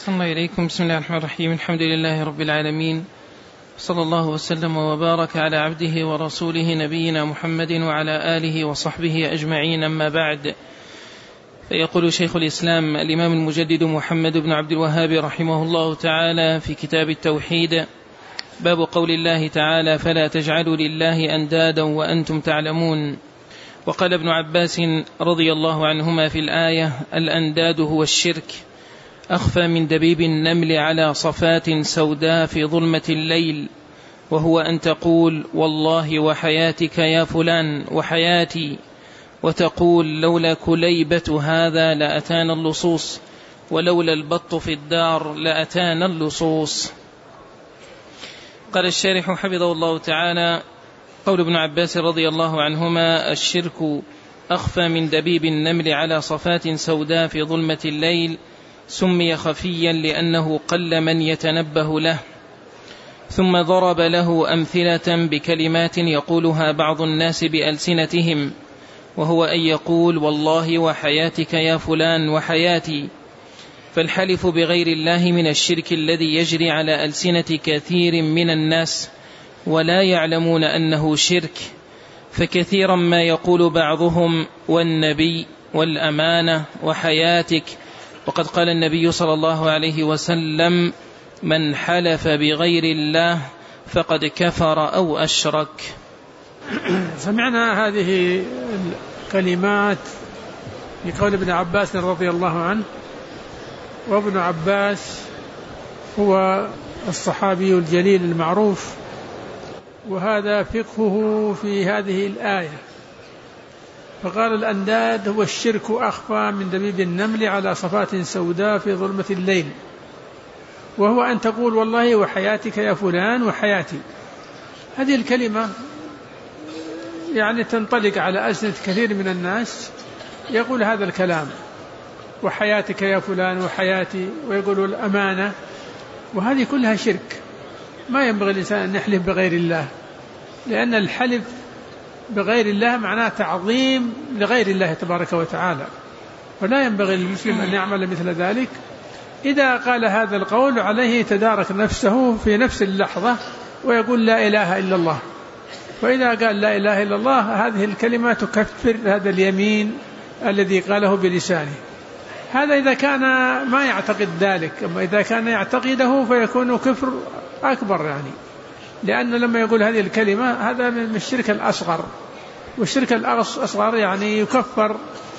صلى الله إليكم. بسم الله الرحمن الرحيم. الحمد لله رب العالمين، صلى الله وسلم وبارك على عبده ورسوله نبينا محمد وعلى آله وصحبه أجمعين، أما بعد. فيقول شيخ الإسلام الإمام المجدد محمد بن عبد الوهاب رحمه الله تعالى في كتاب التوحيد: باب قول الله تعالى: فلا تجعلوا لله أندادا وأنتم تعلمون. وقال ابن عباس رضي الله عنهما في الآية: الأنداد هو الشرك، أخفى من دبيب النمل على صفات سوداء في ظلمة الليل، وهو أن تقول والله وحياتك يا فلان وحياتي، وتقول لولا كليبة هذا لأتانا اللصوص، ولولا البط في الدار لأتانا اللصوص. قال الشارح حفظه الله تعالى: قول ابن عباس رضي الله عنهما: الشرك أخفى من دبيب النمل على صفات سوداء في ظلمة الليل، سمي خفيا لأنه قل من يتنبه له. ثم ضرب له أمثلة بكلمات يقولها بعض الناس بألسنتهم، وهو أن يقول والله وحياتك يا فلان وحياتي. فالحلف بغير الله من الشرك الذي يجري على ألسنة كثير من الناس ولا يعلمون أنه شرك، فكثيرا ما يقول بعضهم والنبي والأمانة وحياتك، وقد قال النبي صلى الله عليه وسلم: من حلف بغير الله فقد كفر أو أشرك. سمعنا هذه الكلمات لقول ابن عباس رضي الله عنه، وابن عباس هو الصحابي الجليل المعروف، وهذا فقهه في هذه الآية. فقال: الأنداد هو الشرك أخفى من دبيب النمل على صفات سوداء في ظلمة الليل، وهو أن تقول والله وحياتك يا فلان وحياتي. هذه الكلمة يعني تنطلق على ألسنة كثير من الناس، يقول هذا الكلام: وحياتك يا فلان وحياتي، ويقول الأمانة، وهذه كلها شرك. ما ينبغي الإنسان أن يحلف بغير الله، لأن الحلف بغير الله معناه تعظيم لغير الله تبارك وتعالى، ولا ينبغي للمسلم أن يعمل مثل ذلك. إذا قال هذا القول عليه تدارك نفسه في نفس اللحظة ويقول لا إله إلا الله. فإذا قال لا إله إلا الله هذه الكلمة تكفر هذا اليمين الذي قاله بلسانه. هذا إذا كان ما يعتقد ذلك، أما إذا كان يعتقده فيكون كفر أكبر، يعني لأن لما يقول هذه الكلمة هذا من الشرك الأصغر، والشرك الأصغر يعني يكفر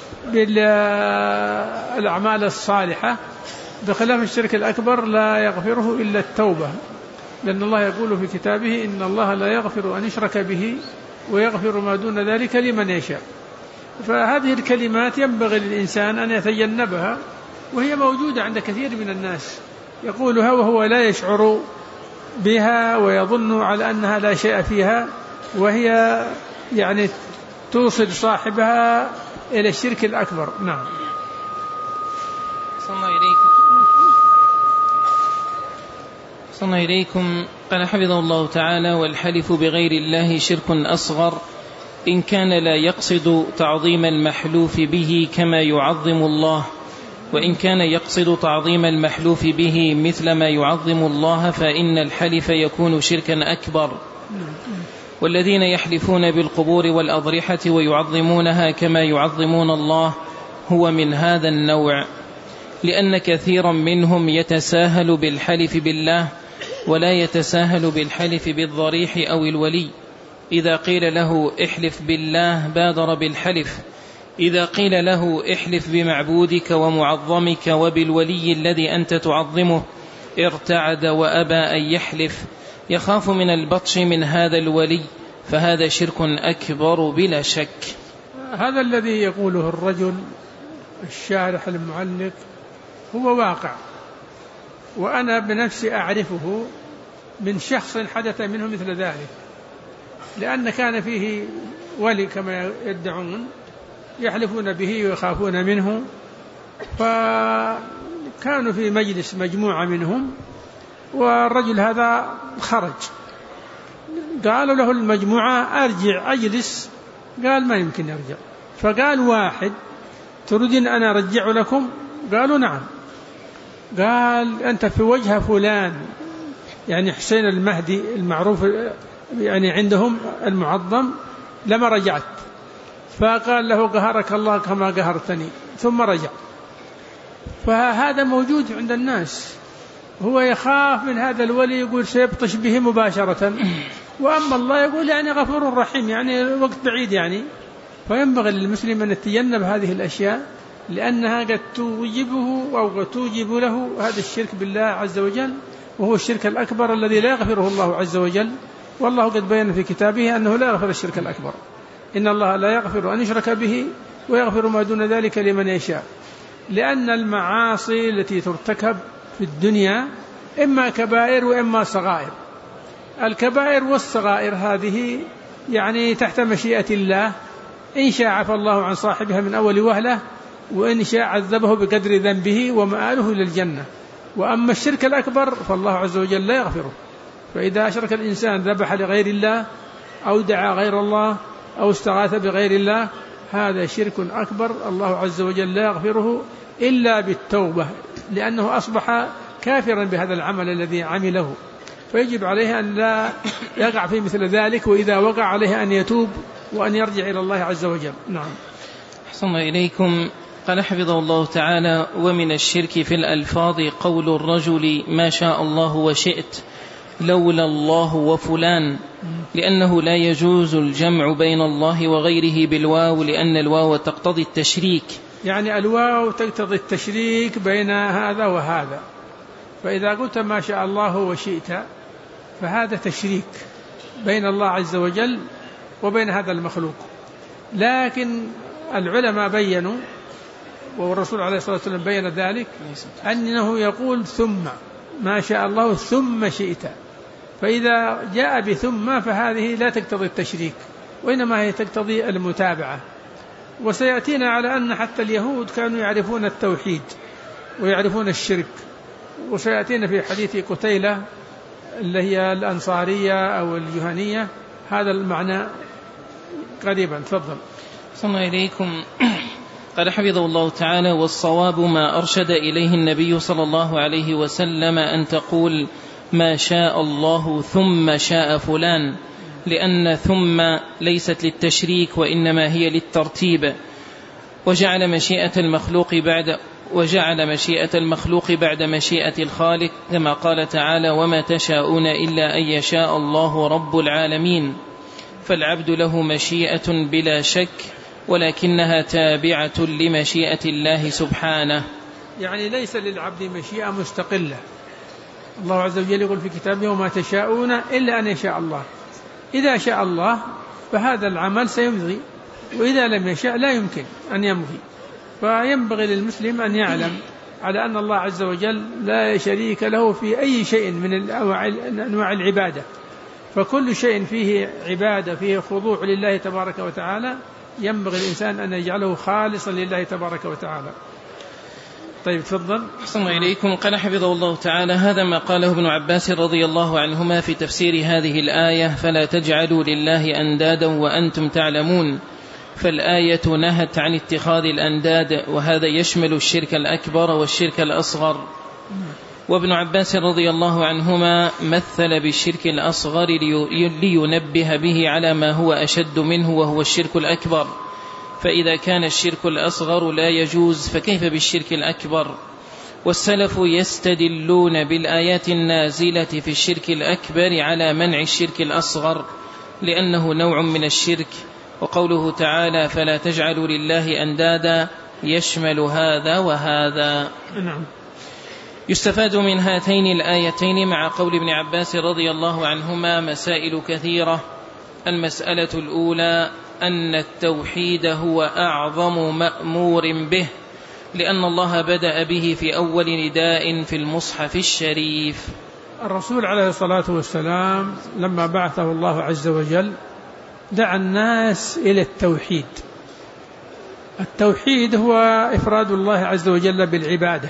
بالأعمال الصالحة، بخلاف الشرك الأكبر لا يغفره إلا التوبة، لأن الله يقول في كتابه: إن الله لا يغفر أن يشرك به ويغفر ما دون ذلك لمن يشاء. فهذه الكلمات ينبغي للإنسان أن يتجنبها، وهي موجودة عند كثير من الناس، يقولها وهو لا يشعر بها ويظن على أنها لا شيء فيها، وهي يعني توصل صاحبها إلى الشرك الأكبر. نعم. صلى الله إليكم. قال حفظه الله تعالى: والحلف بغير الله شرك أصغر إن كان لا يقصد تعظيم المحلوف به كما يعظم الله، وإن كان يقصد تعظيم المحلوف به مثل ما يعظم الله فإن الحلف يكون شركا أكبر. والذين يحلفون بالقبور والأضرحة ويعظمونها كما يعظمون الله هو من هذا النوع، لأن كثيرا منهم يتساهل بالحلف بالله ولا يتساهل بالحلف بالضريح أو الولي. إذا قيل له احلف بالله بادر بالحلف، إذا قيل له احلف بمعبودك ومعظمك وبالولي الذي أنت تعظمه ارتعد وأبى أن يحلف، يخاف من البطش من هذا الولي، فهذا شرك أكبر بلا شك. هذا الذي يقوله الرجل الشارح المعلق هو واقع، وأنا بنفسي أعرفه من شخص حدث منه مثل ذلك، لأن كان فيه ولي كما يدعون يحلفون به ويخافون منه، فكانوا في مجلس مجموعة منهم، والرجل هذا خرج، قالوا له المجموعة أرجع أجلس، قال ما يمكن يرجع، فقال واحد: تريدين أنا أرجع لكم؟ قالوا نعم. قال أنت في وجه فلان، يعني حسين المهدي المعروف يعني عندهم المعظم، لما رجعت. فقال له قهرك الله كما قهرتني، ثم رجع. فهذا موجود عند الناس، هو يخاف من هذا الولي، يقول سيبطش به مباشرة، وأما الله يقول يعني غفور رحيم، يعني وقت بعيد يعني. فينبغي للمسلم أن يتجنب هذه الأشياء، لأنها قد توجبه أو قد توجب له هذا الشرك بالله عز وجل، وهو الشرك الأكبر الذي لا يغفره الله عز وجل. والله قد بين في كتابه أنه لا يغفر الشرك الأكبر، إن الله لا يغفر أن يشرك به ويغفر ما دون ذلك لمن يشاء. لأن المعاصي التي ترتكب في الدنيا إما كبائر وإما صغائر. الكبائر والصغائر هذه يعني تحت مشيئة الله، إن شاء عفى الله عن صاحبها من أول وهلة، وإن شاء عذبه بقدر ذنبه ومآله للجنة. وأما الشرك الأكبر فالله عز وجل لا يغفره. فإذا أشرك الإنسان ذبح لغير الله أو دعا غير الله أو استغاث بغير الله، هذا شرك أكبر، الله عز وجل لا يغفره إلا بالتوبة، لأنه أصبح كافرا بهذا العمل الذي عمله. فيجب عليه أن لا يقع في مثل ذلك، وإذا وقع عليه أن يتوب وأن يرجع إلى الله عز وجل. نعم. أحسن إليكم. قال حفظه الله تعالى: ومن الشرك في الألفاظ قول الرجل ما شاء الله وشئت لولا الله وفلان، لأنه لا يجوز الجمع بين الله وغيره بالواو، لأن الواو تقتضي التشريك. يعني الواو تقتضي التشريك بين هذا وهذا، فإذا قلت ما شاء الله وشئت فهذا تشريك بين الله عز وجل وبين هذا المخلوق. لكن العلماء بيّنوا، والرسول عليه الصلاة والسلام بيّن ذلك، أنه يقول ثم ما شاء الله ثم شئت. فإذا جاء بثم فهذه لا تقتضي التشريك، وإنما هي تقتضي المتابعة. وسيأتينا على أن حتى اليهود كانوا يعرفون التوحيد ويعرفون الشرك، وسيأتينا في حديث قتيلة اللي هي الأنصارية أو الجهنية هذا المعنى قريبا. تفضل. صلى إليكم. قال حفظه الله تعالى: والصواب ما أرشد إليه النبي صلى الله عليه وسلم أن تقول ما شاء الله ثم شاء فلان، لأن ثم ليست للتشريك وإنما هي للترتيب، وجعل مشيئة المخلوق بعد مشيئة الخالق، كما قال تعالى: وما تشاءون إلا أن يشاء الله رب العالمين. فالعبد له مشيئة بلا شك، ولكنها تابعة لمشيئة الله سبحانه. يعني ليس للعبد مشيئة مستقلة. الله عز وجل يقول في كتابه: وما تشاءون إلا أن يشاء الله. إذا شاء الله فهذا العمل سيمضي، وإذا لم يشاء لا يمكن أن يمضي. فينبغي للمسلم أن يعلم على أن الله عز وجل لا شريك له في أي شيء من أنواع العبادة، فكل شيء فيه عبادة فيه خضوع لله تبارك وتعالى ينبغي الإنسان أن يجعله خالصا لله تبارك وتعالى. طيب تفضل. أحسن إليكم. قال حفظه الله تعالى: هذا ما قاله ابن عباس رضي الله عنهما في تفسير هذه الآية: فلا تجعلوا لله أندادا وأنتم تعلمون. فالآية نهت عن اتخاذ الأنداد، وهذا يشمل الشرك الأكبر والشرك الأصغر. وابن عباس رضي الله عنهما مثل بالشرك الأصغر لينبه به على ما هو أشد منه، وهو الشرك الأكبر. فإذا كان الشرك الأصغر لا يجوز فكيف بالشرك الأكبر؟ والسلف يستدلون بالآيات النازلة في الشرك الأكبر على منع الشرك الأصغر، لأنه نوع من الشرك. وقوله تعالى: فلا تجعلوا لله أندادا يشمل هذا وهذا. نعم. يستفاد من هاتين الآيتين مع قول ابن عباس رضي الله عنهما مسائل كثيرة. المسألة الأولى أن التوحيد هو أعظم مأمور به، لأن الله بدأ به في أول نداء في المصحف الشريف. الرسول عليه الصلاة والسلام لما بعثه الله عز وجل دعا الناس إلى التوحيد. التوحيد هو إفراد الله عز وجل بالعبادة.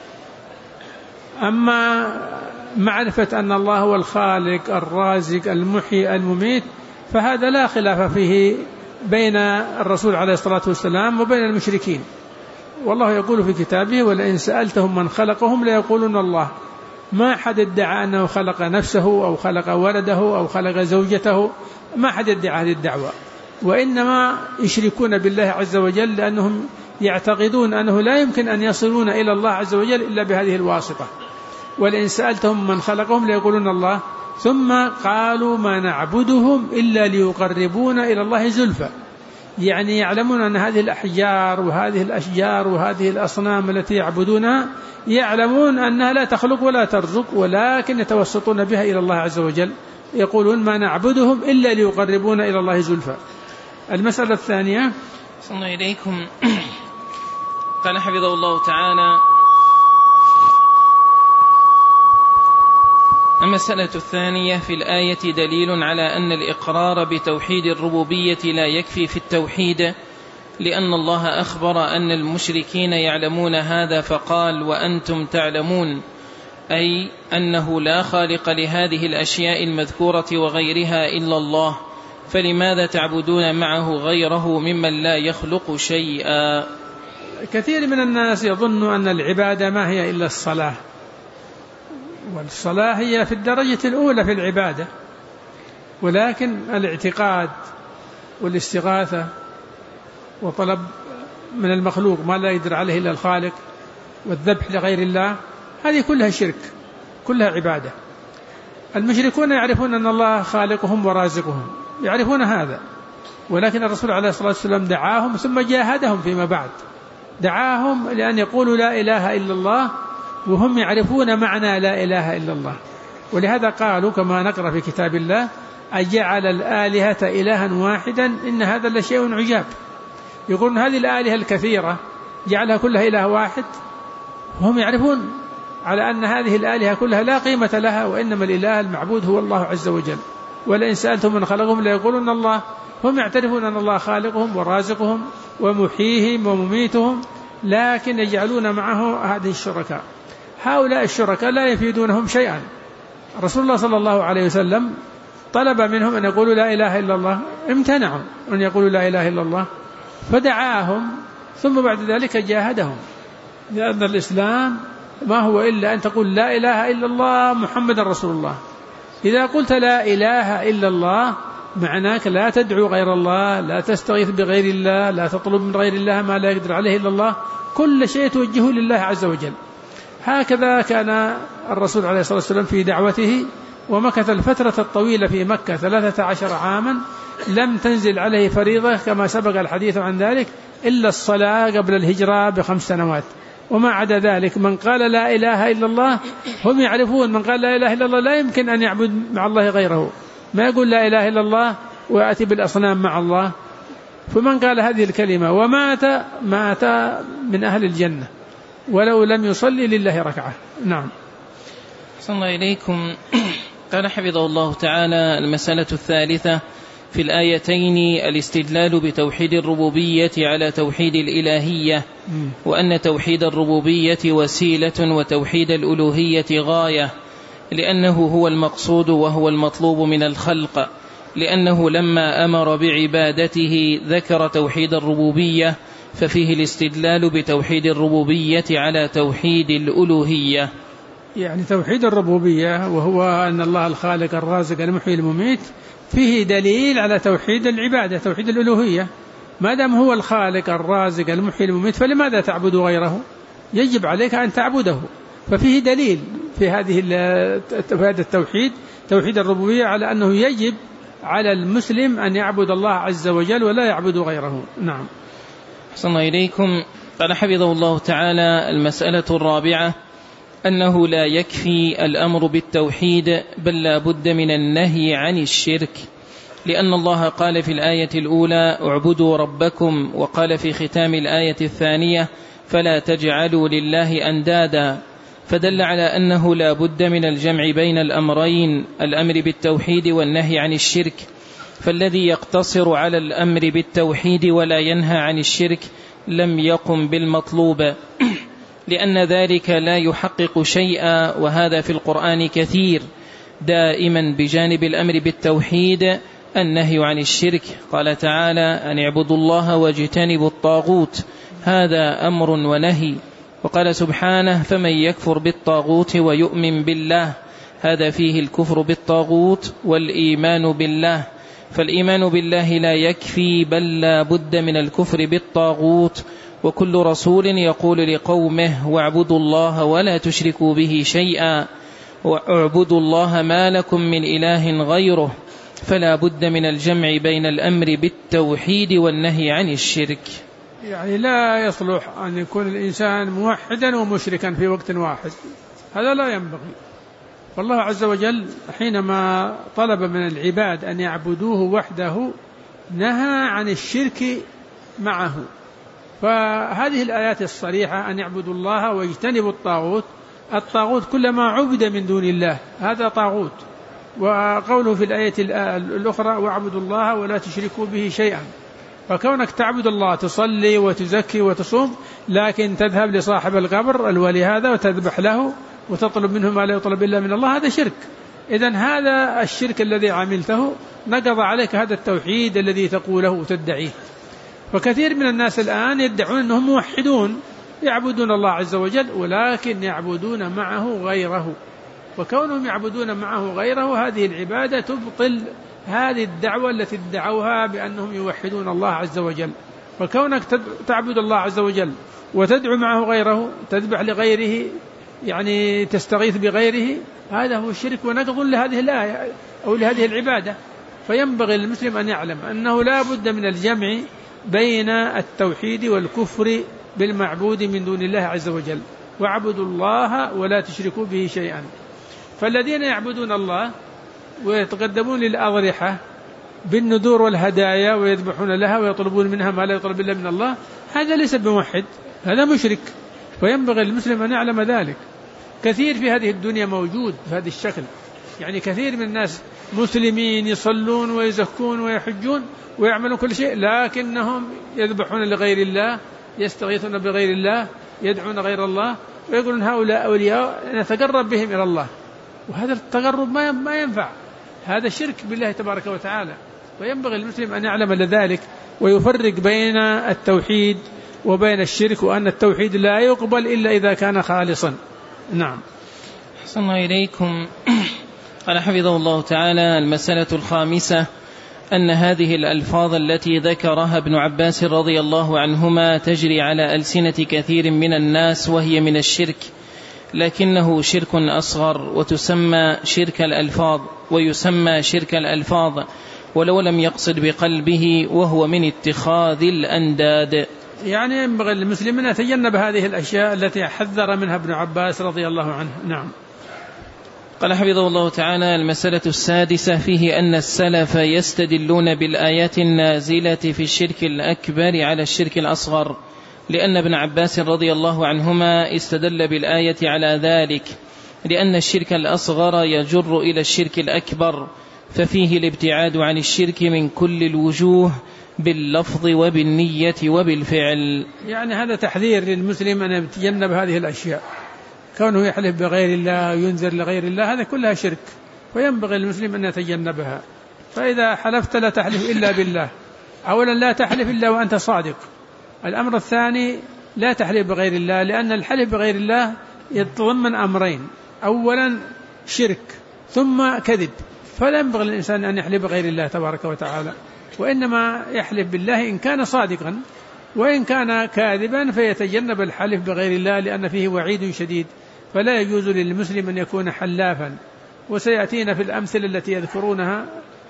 أما معرفة أن الله هو الخالق الرازق المحيي المميت فهذا لا خلاف فيه بين الرسول عليه الصلاة والسلام وبين المشركين. والله يقول في كتابه ولئن سألتهم من خلقهم ليقولون الله. ما حد ادعى أنه خلق نفسه أو خلق ولده أو خلق زوجته، ما حد ادعى هذه الدعوة، وإنما يشركون بالله عز وجل لأنهم يعتقدون أنه لا يمكن أن يصلون إلى الله عز وجل إلا بهذه الواسطة. ولئن سألتهم من خلقهم ليقولون الله. ثم قالوا ما نعبدهم إلا ليقربونا إلى الله زلفى، يعني يعلمون أن هذه الأحجار وهذه الأشجار وهذه الأصنام التي يعبدونها يعلمون أنها لا تخلق ولا ترزق، ولكن يتوسطون بها إلى الله عز وجل، يقولون ما نعبدهم إلا ليقربونا إلى الله زلفى. المسألة الثانية. صلى إليكم. قال حفظه الله تعالى: المسألة الثانية في الآية دليل على أن الإقرار بتوحيد الربوبية لا يكفي في التوحيد، لأن الله أخبر أن المشركين يعلمون هذا فقال: وأنتم تعلمون، أي أنه لا خالق لهذه الأشياء المذكورة وغيرها إلا الله، فلماذا تعبدون معه غيره ممن لا يخلق شيئا؟ كثير من الناس يظن أن العبادة ما هي إلا الصلاة، والصلاة هي في الدرجة الأولى في العبادة، ولكن الاعتقاد والاستغاثة وطلب من المخلوق ما لا يقدر عليه إلا الخالق والذبح لغير الله، هذه كلها شرك، كلها عبادة. المشركون يعرفون أن الله خالقهم ورازقهم، يعرفون هذا، ولكن الرسول عليه الصلاة والسلام دعاهم ثم جاهدهم فيما بعد، دعاهم لأن يقولوا لا إله إلا الله وهم يعرفون معنى لا إله إلا الله. ولهذا قالوا كما نقرأ في كتاب الله: أجعل الآلهة إلها واحدا إن هذا لشيء عجاب. يقولون هذه الآلهة الكثيرة جعلها كلها إله واحد، وهم يعرفون على أن هذه الآلهة كلها لا قيمة لها، وإنما الإله المعبود هو الله عز وجل. ولئن سألتم من خلقهم ليقولون الله. هم يعترفون أن الله خالقهم ورازقهم ومحييهم ومميتهم، لكن يجعلون معه هذه الشركاء. هؤلاء الشركاء لا يفيدونهم شيئا. رسول الله صلى الله عليه وسلم طلب منهم أن يقولوا لا إله إلا الله، امتنعوا أن يقولوا لا إله إلا الله، فدعاهم ثم بعد ذلك جاهدهم، لأن الإسلام ما هو إلا أن تقول لا إله إلا الله محمد رسول الله. إذا قلت لا إله إلا الله معناك لا تدعو غير الله، لا تستغيث بغير الله، لا تطلب من غير الله ما لا يقدر عليه إلا الله، كل شيء توجهه لله عز وجل. هكذا كان الرسول عليه الصلاة والسلام في دعوته، ومكث الفترة الطويلة في مكة 13 عاما لم تنزل عليه فريضة كما سبق الحديث عن ذلك إلا الصلاة قبل الهجرة ب5 سنوات، وما عدا ذلك من قال لا إله إلا الله هم يعرفون من قال لا إله إلا الله لا يمكن أن يعبد مع الله غيره، ما يقول لا إله إلا الله ويأتي بالأصنام مع الله. فمن قال هذه الكلمة ومات مات من أهل الجنة ولو لم يصلي لله ركعة. نعم. صلى الله إليكم. قال حفظه الله تعالى: المسألة الثالثة في الآيتين الاستدلال بتوحيد الربوبية على توحيد الإلهية، وأن توحيد الربوبية وسيلة وتوحيد الألوهية غاية، لأنه هو المقصود وهو المطلوب من الخلق، لأنه لما أمر بعبادته ذكر توحيد الربوبية، ففيه الاستدلال بتوحيد الربوبية على توحيد الألوهية. يعني توحيد الربوبية وهو أن الله الخالق الرازق المحيي المميت فيه دليل على توحيد العبادة، توحيد الألوهية. ما دام هو الخالق الرازق المحيي المميت فلماذا تعبد غيره؟ يجب عليك أن تعبده. ففيه دليل في هذا التوحيد، توحيد الربوبية، على أنه يجب على المسلم أن يعبد الله عز وجل ولا يعبد غيره. نعم. أحسن الله إليكم. قال حفظه الله تعالى: المسألة الرابعة أنه لا يكفي الأمر بالتوحيد، بل لا بد من النهي عن الشرك، لأن الله قال في الآية الأولى: اعبدوا ربكم، وقال في ختام الآية الثانية: فلا تجعلوا لله أندادا، فدل على أنه لا بد من الجمع بين الأمرين، الأمر بالتوحيد والنهي عن الشرك. فالذي يقتصر على الأمر بالتوحيد ولا ينهى عن الشرك لم يقم بالمطلوب، لأن ذلك لا يحقق شيئا، وهذا في القرآن كثير، دائما بجانب الأمر بالتوحيد النهي عن الشرك. قال تعالى: أن اعبدوا الله واجتنبوا الطاغوت، هذا أمر ونهي. وقال سبحانه فمن يكفر بالطاغوت ويؤمن بالله، هذا فيه الكفر بالطاغوت والإيمان بالله، فالإيمان بالله لا يكفي بل لا بد من الكفر بالطاغوت. وكل رسول يقول لقومه واعبدوا الله ولا تشركوا به شيئا واعبدوا الله ما لكم من إله غيره، فلا بد من الجمع بين الأمر بالتوحيد والنهي عن الشرك. يعني لا يصلح أن يكون الإنسان موحدا ومشركا في وقت واحد، هذا لا ينبغي. والله عز وجل حينما طلب من العباد أن يعبدوه وحده نهى عن الشرك معه، فهذه الآيات الصريحة أن يعبدوا الله ويجتنبوا الطاغوت. الطاغوت كل ما عبد من دون الله هذا طاغوت. وقوله في الآية الأخرى واعبدوا الله ولا تشركوا به شيئا، فكونك تعبد الله تصلي وتزكي وتصوم لكن تذهب لصاحب القبر الولي هذا وتذبح له وتطلب منه ما لا يطلب إلا من الله، هذا شرك. إذن هذا الشرك الذي عملته نقض عليك هذا التوحيد الذي تقوله وتدعيه. فكثير من الناس الآن يدعون أنهم موحدون يعبدون الله عز وجل ولكن يعبدون معه غيره، وكونهم يعبدون معه غيره هذه العبادة تبطل هذه الدعوة التي ادعوها بأنهم يوحدون الله عز وجل. فكونك تعبد الله عز وجل وتدعو معه غيره، تذبح لغيره يعني تستغيث بغيره، هذا هو الشرك ونقض لهذه الآية أو لهذه العبادة. فينبغي للمسلم أن يعلم أنه لا بد من الجمع بين التوحيد والكفر بالمعبود من دون الله عز وجل، واعبدوا الله ولا تشركوا به شيئا. فالذين يعبدون الله ويتقدمون للأضرحة بالنذور والهدايا ويذبحون لها ويطلبون منها ما لا يطلب إلا من الله، هذا ليس بموحد، هذا مشرك. وينبغي للمسلم أن يعلم ذلك. كثير في هذه الدنيا موجود بهذا الشكل، يعني كثير من الناس مسلمين يصلون ويزكون ويحجون ويعملون كل شيء لكنهم يذبحون لغير الله، يستغيثون بغير الله، يدعون غير الله، ويقولون هؤلاء أولياء نتقرب بهم إلى الله، وهذا التقرب ما ينفع، هذا شرك بالله تبارك وتعالى. وينبغي المسلم أن يعلم ذلك ويفرق بين التوحيد وبين الشرك، وأن التوحيد لا يقبل إلا إذا كان خالصا. نعم. أحسن الله إليكم. قال حفظه الله تعالى: المسألة الخامسة أن هذه الألفاظ التي ذكرها ابن عباس رضي الله عنهما تجري على ألسنة كثير من الناس وهي من الشرك، لكنه شرك أصغر وتسمى شرك الألفاظ ويسمى شرك الألفاظ ولو لم يقصد بقلبه، وهو من اتخاذ الأنداد. يعني ينبغي للمسلم أن يتجنب هذه الأشياء التي حذر منها ابن عباس رضي الله عنه. نعم. قال حفظه الله تعالى: المسألة السادسة فيه أن السلف يستدلون بالآيات النازلة في الشرك الأكبر على الشرك الأصغر، لأن ابن عباس رضي الله عنهما استدل بالآية على ذلك، لأن الشرك الأصغر يجر إلى الشرك الأكبر، ففيه الابتعاد عن الشرك من كل الوجوه باللفظ وبالنية وبالفعل. يعني هذا تحذير للمسلم أن يتجنب هذه الأشياء، كونه يحلف بغير الله وينذر لغير الله، هذا كلها شرك، وينبغي للمسلم أن يتجنبها. فإذا حلفت لا تحلف إلا بالله، أولا لا تحلف إلا وأنت صادق. الأمر الثاني لا تحلف بغير الله، لأن الحلف بغير الله يتضمن أمرين: أولا شرك ثم كذب، فلا ينبغي للإنسان أن يحلف بغير الله تبارك وتعالى، وإنما يحلف بالله إن كان صادقا، وإن كان كاذبا فيتجنب الحلف بغير الله لأن فيه وعيد شديد، فلا يجوز للمسلم أن يكون حلافا. وسيأتينا في الأمثلة التي يذكرونها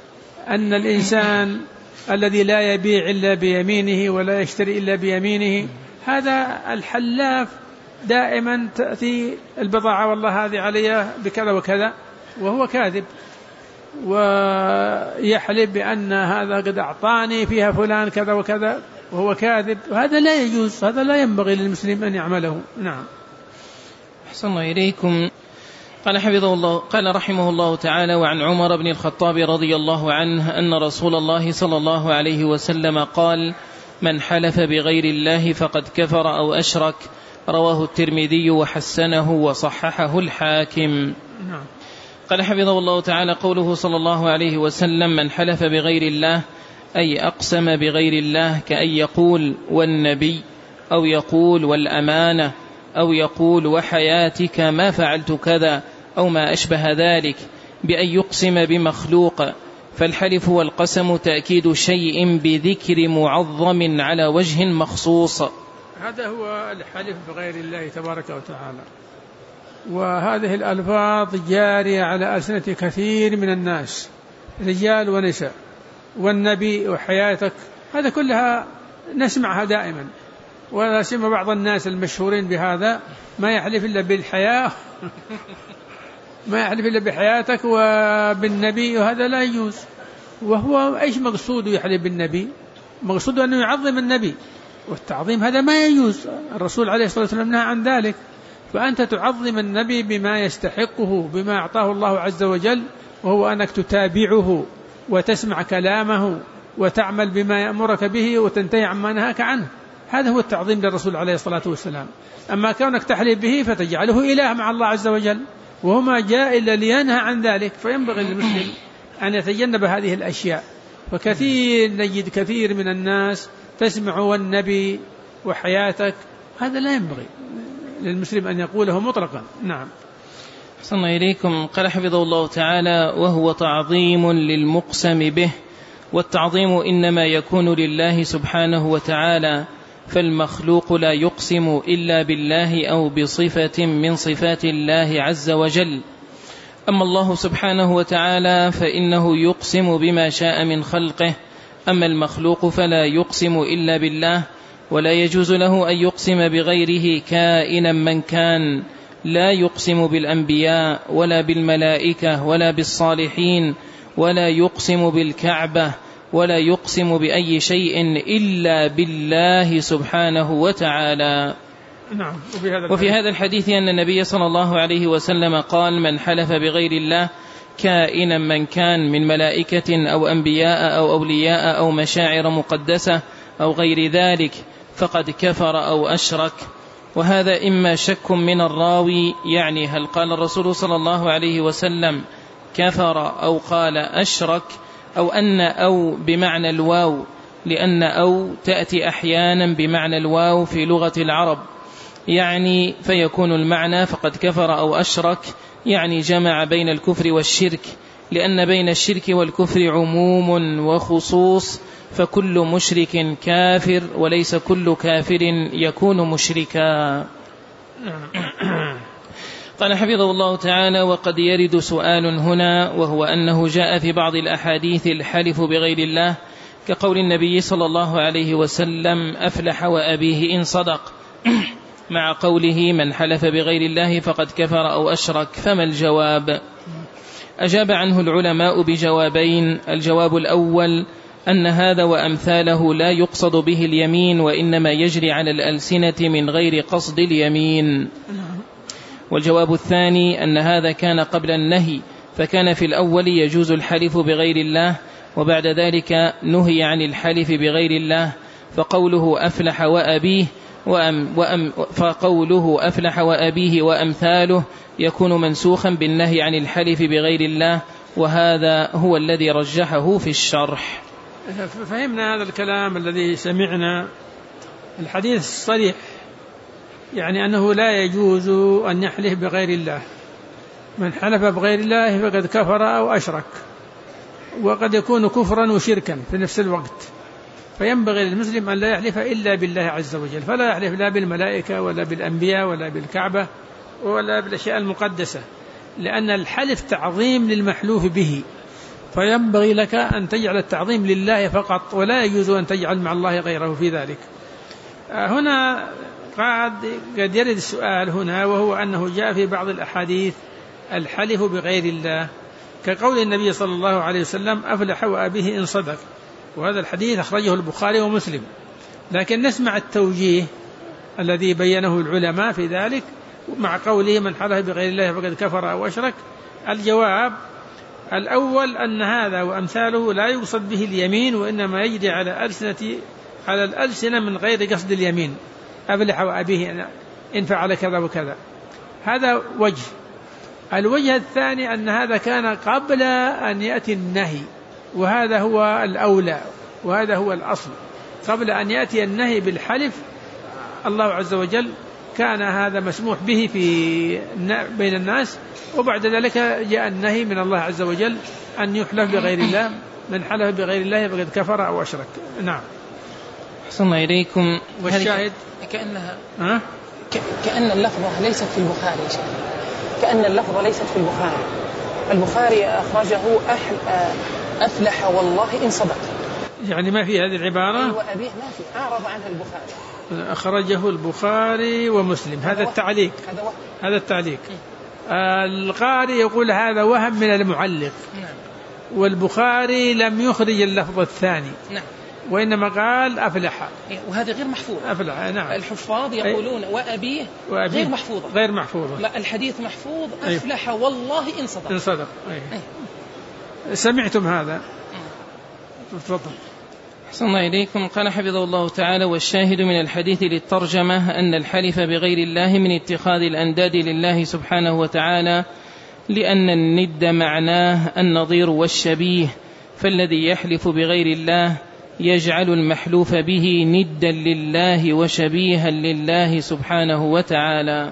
أن الإنسان الذي لا يبيع إلا بيمينه ولا يشتري إلا بيمينه، هذا الحلاف دائما تأتي البضاعة والله هذه عليها بكذا وكذا وهو كاذب، ويحلف بأن هذا قد أعطاني فيها فلان كذا وكذا وهو كاذب، وهذا لا يجوز، هذا لا ينبغي للمسلم أن يعمله. نعم. أحسن الله إليكم. قال حفظه الله، قال رحمه الله تعالى: وعن عمر بن الخطاب رضي الله عنه أن رسول الله صلى الله عليه وسلم قال: من حلف بغير الله فقد كفر أو أشرك. رواه الترمذي وحسنه وصححه الحاكم. نعم. قال حفظه الله تعالى: قوله صلى الله عليه وسلم: من حلف بغير الله أي أقسم بغير الله، كأن يقول والنبي أو يقول والأمانة، أو يقول وحياتك ما فعلت كذا، أو ما أشبه ذلك، بأن يقسم بمخلوق. فالحلف والقسم تأكيد شيء بذكر معظم على وجه مخصوص. هذا هو الحلف بغير الله تبارك وتعالى. وهذه الألفاظ جارية على ألسنة كثير من الناس، رجال ونساء، والنبي وحياتك، هذا كلها نسمعها دائما. ولا سيما بعض الناس المشهورين بهذا ما يحلف إلا بالحياة ما يحلف إلا بحياتك وبالنبي، وهذا لا يجوز. وهو إيش مقصوده يحلف بالنبي؟ مقصوده أنه يعظم النبي، والتعظيم هذا ما يجوز. الرسول عليه الصلاة والسلام نهى عن ذلك. فأنت تعظم النبي بما يستحقه، بما أعطاه الله عز وجل، وهو أنك تتابعه وتسمع كلامه وتعمل بما يأمرك به وتنتهي عما نهاك عنه. هذا هو التعظيم للرسول عليه الصلاة والسلام. أما كونك تحلف به فتجعله إله مع الله عز وجل، وهو ما جاء إلا لينهى عن ذلك. فينبغي للمسلم أن يتجنب هذه الأشياء. فكثير نجد كثير من الناس تسمع والنبي وحياتك، هذا لا ينبغي للمسلم أن يقوله مطلقا. نعم. صلى إليكم. قال حفظه الله تعالى: وهو تعظيم للمقسم به، والتعظيم إنما يكون لله سبحانه وتعالى، فالمخلوق لا يقسم إلا بالله أو بصفة من صفات الله عز وجل. أما الله سبحانه وتعالى فإنه يقسم بما شاء من خلقه، أما المخلوق فلا يقسم إلا بالله، ولا يجوز له أن يقسم بغيره كائنا من كان. لا يقسم بالأنبياء ولا بالملائكة ولا بالصالحين، ولا يقسم بالكعبة، ولا يقسم بأي شيء إلا بالله سبحانه وتعالى. نعم. وفي هذا الحديث أن النبي صلى الله عليه وسلم قال: من حلف بغير الله كائنا من كان من ملائكة أو أنبياء أو أولياء أو مشاعر مقدسة أو غير ذلك فقد كفر أو أشرك. وهذا إما شك من الراوي، يعني هل قال الرسول صلى الله عليه وسلم كفر أو قال أشرك، أو أن أو بمعنى الواو، لأن أو تأتي أحيانا بمعنى الواو في لغة العرب، يعني فيكون المعنى فقد كفر أو أشرك، يعني جمع بين الكفر والشرك، لأن بين الشرك والكفر عموم وخصوص، فكل مشرك كافر وليس كل كافر يكون مشركا. قال حفظه الله تعالى: وقد يرد سؤال هنا، وهو أنه جاء في بعض الأحاديث الحلف بغير الله، كقول النبي صلى الله عليه وسلم: أفلح وأبيه إن صدق، مع قوله: من حلف بغير الله فقد كفر أو أشرك. فما الجواب؟ أجاب عنه العلماء بجوابين. الجواب الأول أن هذا وأمثاله لا يقصد به اليمين، وإنما يجري على الألسنة من غير قصد اليمين. والجواب الثاني أن هذا كان قبل النهي، فكان في الأول يجوز الحلف بغير الله، وبعد ذلك نهي عن الحلف بغير الله، فقوله أفلح وأبيه وأمثاله يكون منسوخا بالنهي عن الحلف بغير الله، وهذا هو الذي رجحه في الشرح. فهمنا هذا الكلام الذي سمعنا. الحديث الصريح يعني أنه لا يجوز أن يحلف بغير الله. من حلف بغير الله فقد كفر أو أشرك، وقد يكون كفرا وشركا في نفس الوقت. فينبغي للمسلم أن لا يحلف إلا بالله عز وجل، فلا يحلف لا بالملائكة ولا بالأنبياء ولا بالكعبة ولا بالأشياء المقدسة، لأن الحلف تعظيم للمحلوف به، فينبغي لك أن تجعل التعظيم لله فقط، ولا يجوز أن تجعل مع الله غيره في ذلك. هنا قد يرد السؤال هنا، وهو أنه جاء في بعض الأحاديث الحلف بغير الله، كقول النبي صلى الله عليه وسلم: أفلح وأبيه إن صدق. وهذا الحديث أخرجه البخاري ومسلم، لكن نسمع التوجيه الذي بينه العلماء في ذلك مع قوله: من حلف بغير الله فقد كفر أو أشرك. الجواب الأول أن هذا وأمثاله لا يقصد به اليمين، وإنما يجري على الألسنة من غير قصد اليمين. أفلح وأبيه إن فعل كذا وكذا، هذا وجه. الوجه الثاني أن هذا كان قبل أن يأتي النهي، وهذا هو الأولى وهذا هو الأصل. قبل أن يأتي النهي بالحلف الله عز وجل كان هذا مسموح به بين الناس، وبعد ذلك جاء النهي من الله عز وجل أن يحلف بغير الله، من حلف بغير الله فقد كفر أو أشرك. نعم. أحسن إليكم. والشاهد كأن اللفظة ليست في البخاري، كأن اللفظة ليست في البخاري. البخاري أخرجه أفلح والله إن صدق، يعني ما في هذه العبارة. وأبيه ما في، أعرض عنها البخاري. أخرجه البخاري ومسلم. هذا التعليق. هذا التعليق. القاري يقول هذا وهم من المعلق. والبخاري لم يخرج اللفظ الثاني. وإنما قال أفلح، وهذا غير محفوظ. أفلح. نعم. الحفاظ يقولون وأبيه غير محفوظة. غير محفوظة. لا، الحديث محفوظ أفلح والله إن صدق. إن صدق. سمعتم هذا؟ تفضل. أحسن إليكم. قال حفظه الله تعالى: والشاهد من الحديث للترجمة أن الحلف بغير الله من اتخاذ الأنداد لله سبحانه وتعالى، لأن الند معناه النظير والشبيه، فالذي يحلف بغير الله يجعل المحلوف به ندا لله وشبيها لله سبحانه وتعالى.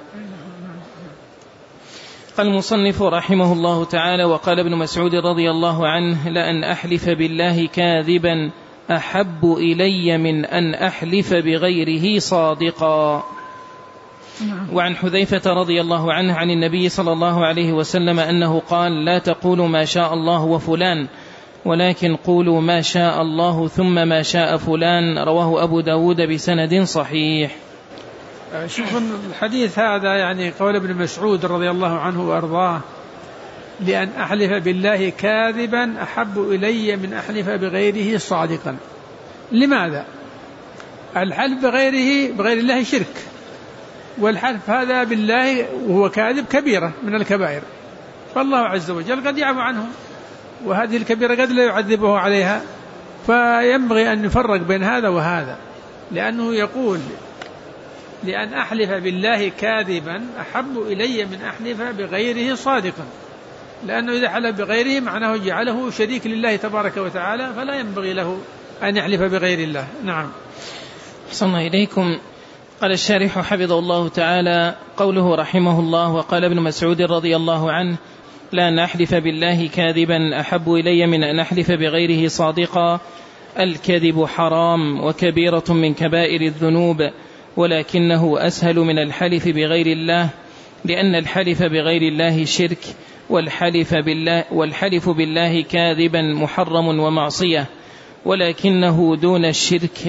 قال المصنف رحمه الله تعالى: وقال ابن مسعود رضي الله عنه: لأن أحلف بالله كاذبا أحب إلي من أن أحلف بغيره صادقا. وعن حذيفة رضي الله عنه عن النبي صلى الله عليه وسلم أنه قال: لا تقولوا ما شاء الله وفلان، ولكن قولوا ما شاء الله ثم ما شاء فلان. رواه أبو داود بسند صحيح. شوف الحديث هذا، يعني قول ابن مسعود رضي الله عنه وأرضاه: لأن أحلف بالله كاذبا أحب إلي من أحلف بغيره صادقا. لماذا؟ الحلف بغير الله شرك، والحلف هذا بالله وهو كاذب كبيرة من الكبائر، فالله عز وجل قد يعفو عنه، وهذه الكبيرة قد لا يعذبه عليها، فينبغي أن نفرق بين هذا وهذا، لأنه يقول: لأن أحلف بالله كاذبا أحب إلي من أحلف بغيره صادقا، لأنه إذا حلف بغيره معناه جعله شريك لله تبارك وتعالى، فلا ينبغي له أن يحلف بغير الله. نعم. أحسن إليكم. قال الشارح حفظه الله تعالى: قوله رحمه الله: وقال ابن مسعود رضي الله عنه: لا نحلف بالله كاذبا أحب إلي من أن أحلف بغيره صادقا. الكذب حرام وكبيرة من كبائر الذنوب، ولكنه أسهل من الحلف بغير الله، لأن الحلف بغير الله شرك، والحلف بالله كاذبا محرم ومعصية، ولكنه دون الشرك،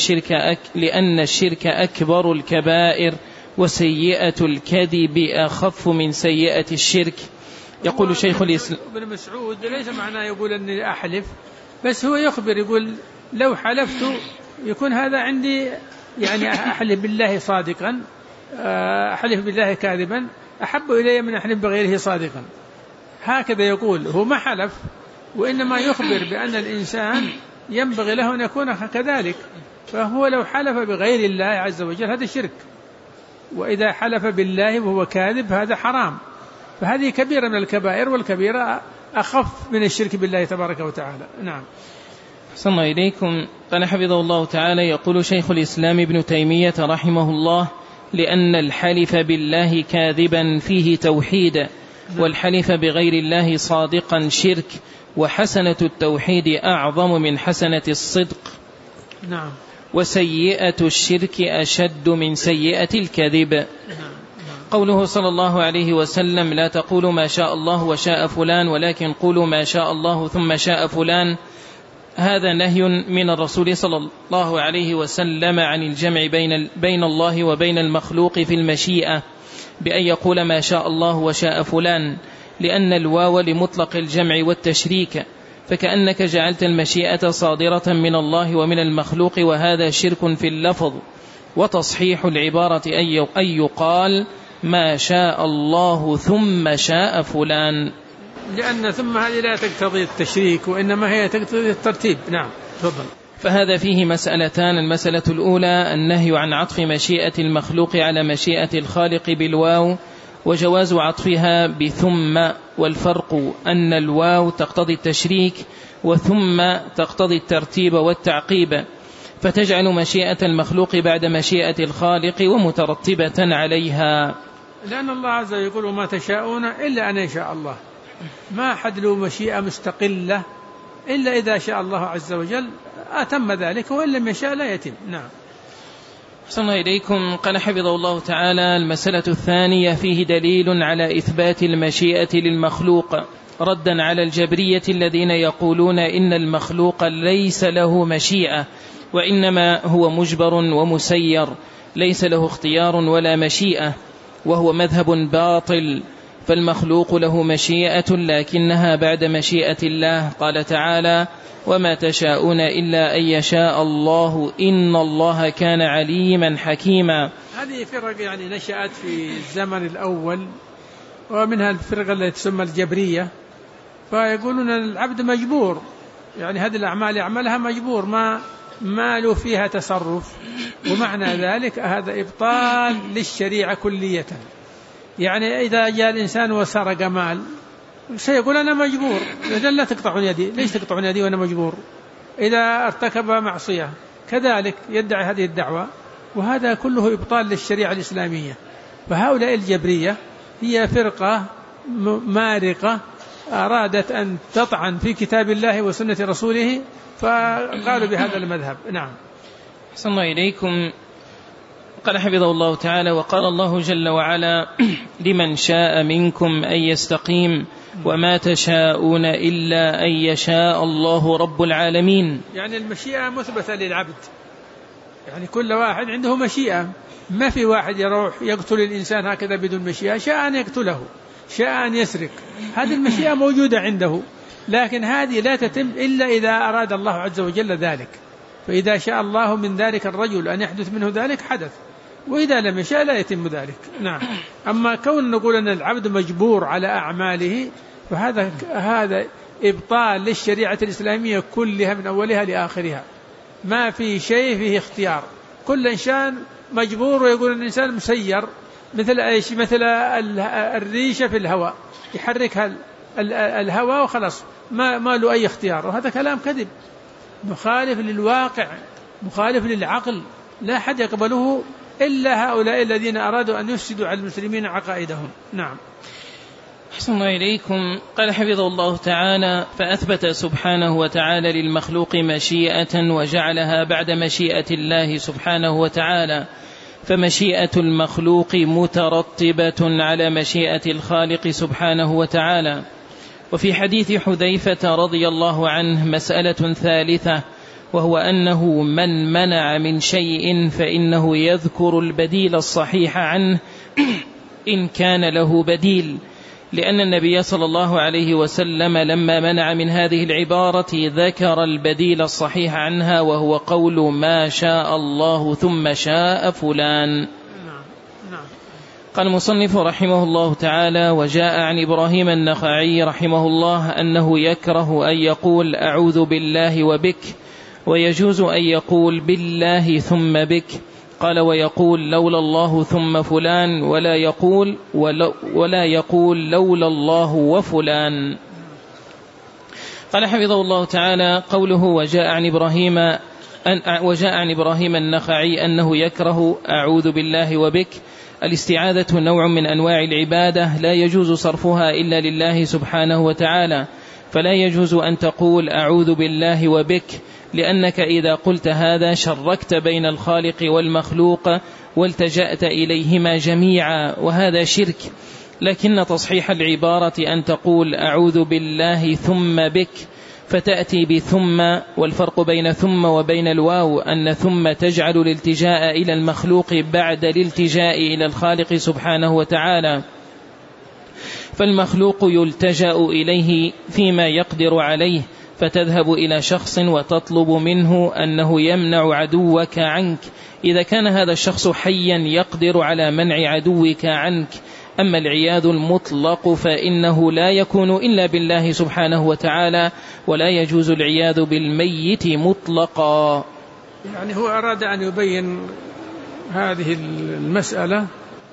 لأن الشرك أكبر الكبائر، وسيئة الكذب أخف من سيئة الشرك. يقول شيخ الإسلام ابن مسعود ليس معناه يقول أني أحلف، بس هو يخبر يقول: لو حلفت يكون هذا عندي، يعني أحلف بالله صادقا، أحلف بالله كاذبا أحب إلي من أحلف بغيره صادقا. هكذا يقول، هو ما حلف، وإنما يخبر بأن الإنسان ينبغي له أن يكون كذلك، فهو لو حلف بغير الله عز وجل هذا شرك، وإذا حلف بالله وهو كاذب هذا حرام، فهذه كبيرة من الكبائر، والكبيرة أخف من الشرك بالله تبارك وتعالى. نعم. أحسن إليكم. قال حفظه الله تعالى: يقول شيخ الإسلام ابن تيمية رحمه الله: لأن الحلف بالله كاذبا فيه توحيد، والحلف بغير الله صادقا شرك، وحسنة التوحيد أعظم من حسنة الصدق. نعم. وسيئة الشرك أشد من سيئة الكذب. قوله صلى الله عليه وسلم: لا تقولوا ما شاء الله وشاء فلان، ولكن قولوا ما شاء الله ثم شاء فلان. هذا نهي من الرسول صلى الله عليه وسلم عن الجمع بين الله وبين المخلوق في المشيئة بأن يقول ما شاء الله وشاء فلان، لأن الواو لمطلق الجمع والتشريك، فكأنك جعلت المشيئة صادرة من الله ومن المخلوق، وهذا شرك في اللفظ. وتصحيح العبارة أن يقال ما شاء الله ثم شاء فلان، لأن ثم هذه لا تقتضي التشريك، وإنما هي تقتضي الترتيب. نعم. تفضل. فهذا فيه مسألتان: المسألة الأولى النهي عن عطف مشيئة المخلوق على مشيئة الخالق بالواو، وجواز عطفها بثم، والفرق أن الواو تقتضي التشريك، وثم تقتضي الترتيب والتعقيب، فتجعل مشيئة المخلوق بعد مشيئة الخالق ومترتبة عليها. لأن الله عز وجل يقول وما تشاءون إلا أن يشاء الله، ما أحد له مشيئة مستقلة إلا إذا شاء الله عز وجل أتم ذلك، وإن لم يشاء لا يتم. نعم. أحسن الله إليكم. قال حفظه الله تعالى: المسألة الثانية فيه دليل على إثبات المشيئة للمخلوق ردا على الجبرية الذين يقولون إن المخلوق ليس له مشيئة وإنما هو مجبر ومسير، ليس له اختيار ولا مشيئة، وهو مذهب باطل، فالمخلوق له مشيئة لكنها بعد مشيئة الله. قال تعالى: وما تشاءون إلا أن يشاء الله إن الله كان عليما حكيما. هذه فرق يعني نشأت في الزمن الأول، ومنها الفرقة التي تسمى الجبرية، فيقولون العبد مجبور، يعني هذه الأعمال يعملها مجبور، ما له فيها تصرف، ومعنى ذلك هذا إبطال للشريعة كلية. يعني إذا جاء الإنسان وسرق مال سيقول أنا مجبور، إذا لا تقطعون يدي، ليش تقطعون يدي وأنا مجبور؟ إذا ارتكب معصية كذلك يدعي هذه الدعوة، وهذا كله إبطال للشريعة الإسلامية. فهؤلاء الجبرية هي فرقة مارقة أرادت أن تطعن في كتاب الله وسنة رسوله، فقالوا بهذا المذهب. نعم. أحسن الله إليكم. قال حفظه الله تعالى: وقال الله جل وعلا: لمن شاء منكم أن يستقيم وما تشاءون إلا أن يشاء الله رب العالمين. يعني المشيئة مثبتة للعبد، يعني كل واحد عنده مشيئة، ما في واحد يروح يقتل الإنسان هكذا بدون مشيئة، شاء أن يقتله، شاء أن يسرق، هذه المشيئة موجودة عنده، لكن هذه لا تتم إلا إذا أراد الله عز وجل ذلك. فإذا شاء الله من ذلك الرجل أن يحدث منه ذلك حدث، وإذا لم يشاء لا يتم ذلك. نعم. أما كون نقول أن العبد مجبور على أعماله فهذا إبطال للشريعة الإسلامية كلها من أولها لآخرها، ما في شيء فيه اختيار، كل إنسان مجبور، ويقول الإنسان مسير مثل إيش؟ مثل الريشة في الهواء يحركها الهواء وخلاص، ما له أي اختيار، وهذا كلام كذب مخالف للواقع مخالف للعقل، لا أحد يقبله إلا هؤلاء الذين أرادوا أن يفسدوا على المسلمين عقائدهم. نعم. أحسن الله إليكم. قال حفظه الله تعالى: فأثبت سبحانه وتعالى للمخلوق مشيئة وجعلها بعد مشيئة الله سبحانه وتعالى، فمشيئة المخلوق مترتبة على مشيئة الخالق سبحانه وتعالى. وفي حديث حذيفة رضي الله عنه مسألة ثالثة، وهو أنه من منع من شيء فإنه يذكر البديل الصحيح عنه إن كان له بديل، لأن النبي صلى الله عليه وسلم لما منع من هذه العبارة ذكر البديل الصحيح عنها، وهو قول ما شاء الله ثم شاء فلان. قال المصنف رحمه الله تعالى: وجاء عن إبراهيم النخعي رحمه الله أنه يكره أن يقول أعوذ بالله وبك، ويجوز أن يقول بالله ثم بك. قال: ويقول لولا الله ثم فلان، ولا يقول لولا الله وفلان. قال حفظه الله تعالى: قوله وجاء عن إبراهيم النخعي أنه يكره أعوذ بالله وبك، الاستعاذة نوع من أنواع العبادة لا يجوز صرفها إلا لله سبحانه وتعالى، فلا يجوز أن تقول أعوذ بالله وبك، لأنك إذا قلت هذا شركت بين الخالق والمخلوق والتجأت إليهما جميعا، وهذا شرك. لكن تصحيح العبارة أن تقول أعوذ بالله ثم بك، فتأتي بثم، والفرق بين ثم وبين الواو أن ثم تجعل الالتجاء إلى المخلوق بعد الالتجاء إلى الخالق سبحانه وتعالى، فالمخلوق يلتجأ إليه فيما يقدر عليه، فتذهب إلى شخص وتطلب منه أنه يمنع عدوك عنك، إذا كان هذا الشخص حيا يقدر على منع عدوك عنك. أما العياذ المطلق فإنه لا يكون إلا بالله سبحانه وتعالى، ولا يجوز العياذ بالميت مطلقا. يعني هو أراد أن يبين هذه المسألة،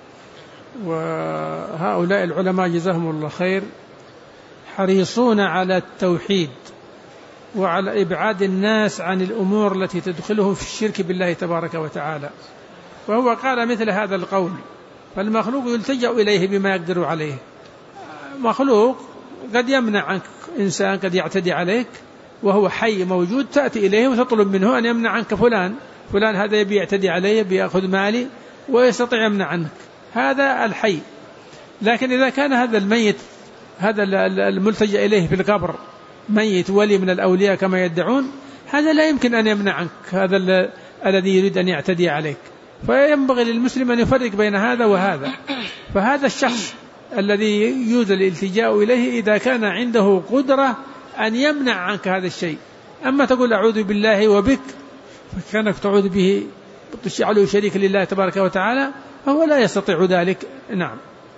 وهؤلاء العلماء جزاهم الله خير حريصون على التوحيد وعلى إبعاد الناس عن الأمور التي تدخلهم في الشرك بالله تبارك وتعالى. وهو قال مثل هذا القول: فالمخلوق يلتجأ إليه بما يقدر عليه. مخلوق قد يمنع عنك إنسان قد يعتدي عليك وهو حي موجود، تأتي إليه وتطلب منه أن يمنع عنك فلان هذا يبي يعتدي علي، بيأخذ مالي، ويستطيع يمنع عنك، هذا الحي. لكن إذا كان هذا الميت، هذا الملتجأ إليه في القبر ميت ولي من الأولياء كما يدعون، هذا لا يمكن أن يمنع عنك هذا الذي يريد أن يعتدي عليك. فينبغي للمسلم أن يفرق بين هذا وهذا. فهذا الشخص الذي يوجد الالتجاء إليه إذا كان عنده قدرة أن يمنع عنك هذا الشيء. أما تقول أعوذ بالله وبك، فكانك تعوذ به وتجعله شريك لله تبارك وتعالى، فهو لا يستطيع ذلك. نعم.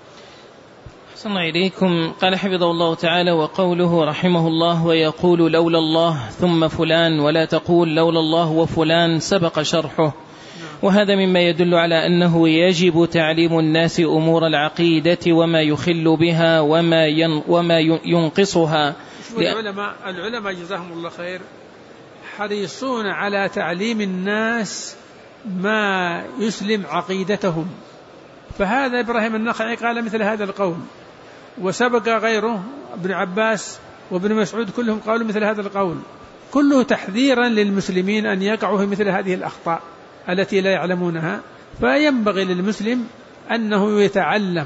أحسن إليكم. قال حفظه الله تعالى: وقوله رحمه الله: ويقول لولا الله ثم فلان، ولا تقول لولا الله وفلان، سبق شرحه. وهذا مما يدل على أنه يجب تعليم الناس أمور العقيدة وما يخل بها وما ينقصها. العلماء جزاهم الله خير حريصون على تعليم الناس ما يسلم عقيدتهم. فهذا إبراهيم النخعي قال مثل هذا القول، وسبق غيره ابن عباس وابن مسعود كلهم قالوا مثل هذا القول، كله تحذيرا للمسلمين أن يقعوا في مثل هذه الأخطاء التي لا يعلمونها. فينبغي للمسلم أنه يتعلم،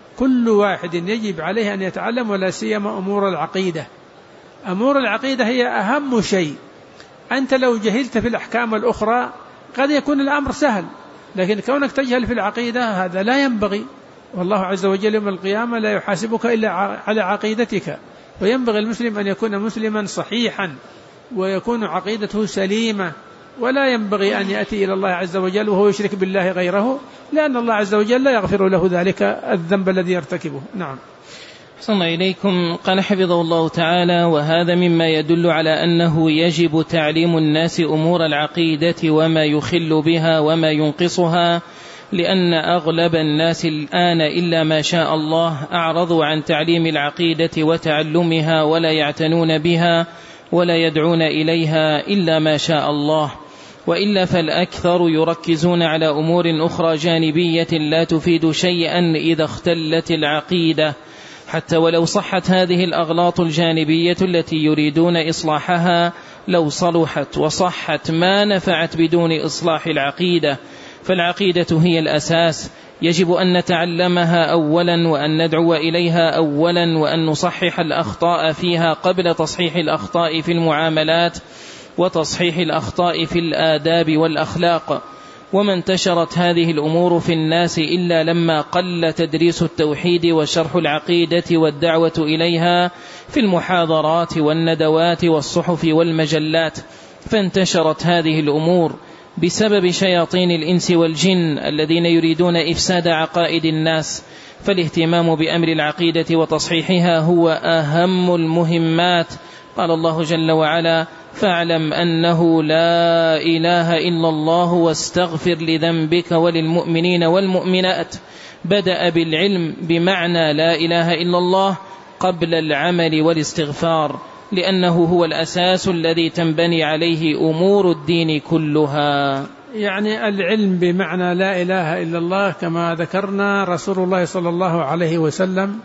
كل واحد يجب عليه أن يتعلم، ولا سيما أمور العقيدة. أمور العقيدة هي أهم شيء. أنت لو جهلت في الأحكام الأخرى قد يكون الأمر سهل، لكن كونك تجهل في العقيدة هذا لا ينبغي، والله عز وجل يوم القيامة لا يحاسبك إلا على عقيدتك. وينبغي المسلم أن يكون مسلما صحيحا ويكون عقيدته سليمة، ولا ينبغي أن يأتي إلى الله عز وجل وهو يشرك بالله غيره، لأن الله عز وجل لا يغفر له ذلك الذنب الذي يرتكبه. نعم. أحسن إليكم. قال حفظه الله تعالى: وهذا مما يدل على أنه يجب تعليم الناس أمور العقيدة وما يخل بها وما ينقصها، لأن أغلب الناس الآن إلا ما شاء الله أعرضوا عن تعليم العقيدة وتعلمها، ولا يعتنون بها ولا يدعون إليها إلا ما شاء الله. وإلا فالأكثر يركزون على أمور أخرى جانبية لا تفيد شيئا إذا اختلت العقيدة، حتى ولو صحت هذه الأغلاط الجانبية التي يريدون إصلاحها، لو صلحت وصحت ما نفعت بدون إصلاح العقيدة. فالعقيدة هي الأساس، يجب أن نتعلمها أولا، وأن ندعو إليها أولا، وأن نصحح الأخطاء فيها قبل تصحيح الأخطاء في المعاملات وتصحيح الأخطاء في الآداب والأخلاق. وما انتشرت هذه الأمور في الناس إلا لما قل تدريس التوحيد وشرح العقيدة والدعوة إليها في المحاضرات والندوات والصحف والمجلات. فانتشرت هذه الأمور بسبب شياطين الإنس والجن الذين يريدون إفساد عقائد الناس. فالاهتمام بأمر العقيدة وتصحيحها هو أهم المهمات. قال الله جل وعلا: فاعلم أنه لا إله إلا الله واستغفر لذنبك وللمؤمنين والمؤمنات. بدأ بالعلم بمعنى لا إله إلا الله قبل العمل والاستغفار، لأنه هو الأساس الذي تنبني عليه أمور الدين كلها. يعني العلم بمعنى لا إله إلا الله كما ذكرنا، رسول الله صلى الله عليه وسلم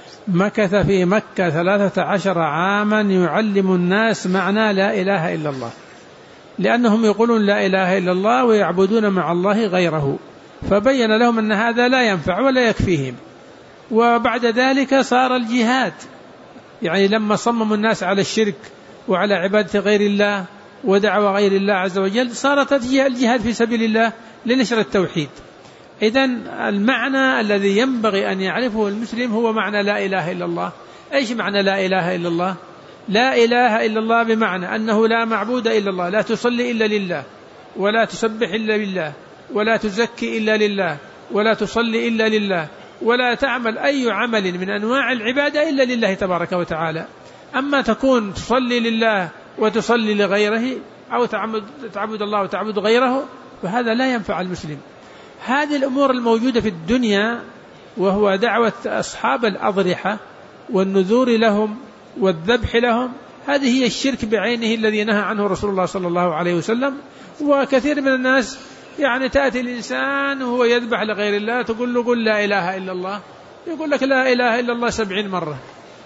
مكث في مكة 13 عاما يعلم الناس معنى لا إله إلا الله، لأنهم يقولون لا إله إلا الله ويعبدون مع الله غيره، فبين لهم أن هذا لا ينفع ولا يكفيهم. وبعد ذلك صار الجهاد، يعني لما صمموا الناس على الشرك وعلى عبادة غير الله ودعوة غير الله عز وجل، صارت الجهاد في سبيل الله لنشر التوحيد. إذن المعنى الذي ينبغي أن يعرفه المسلم هو معنى لا إله إلا الله. إيش معنى لا إله إلا الله؟ لا إله إلا الله بمعنى أنه لا معبود إلا الله، لا تصلي إلا لله، ولا تسبح إلا لله، ولا تزكي إلا لله، ولا تصلي إلا لله، ولا تعمل أي عمل من أنواع العبادة إلا لله تبارك وتعالى. أما تكون تصلي لله وتصلي لغيره، أو تعبد الله وتعبد غيره، فهذا لا ينفع المسلم. هذه الأمور الموجودة في الدنيا، وهو دعوة أصحاب الأضرحة والنذور لهم والذبح لهم، هذه هي الشرك بعينه الذي نهى عنه رسول الله صلى الله عليه وسلم. وكثير من الناس يعني تأتي الإنسان وهو يذبح لغير الله، تقول له قل لا إله إلا الله، يقول لك لا إله إلا الله 70 مرة.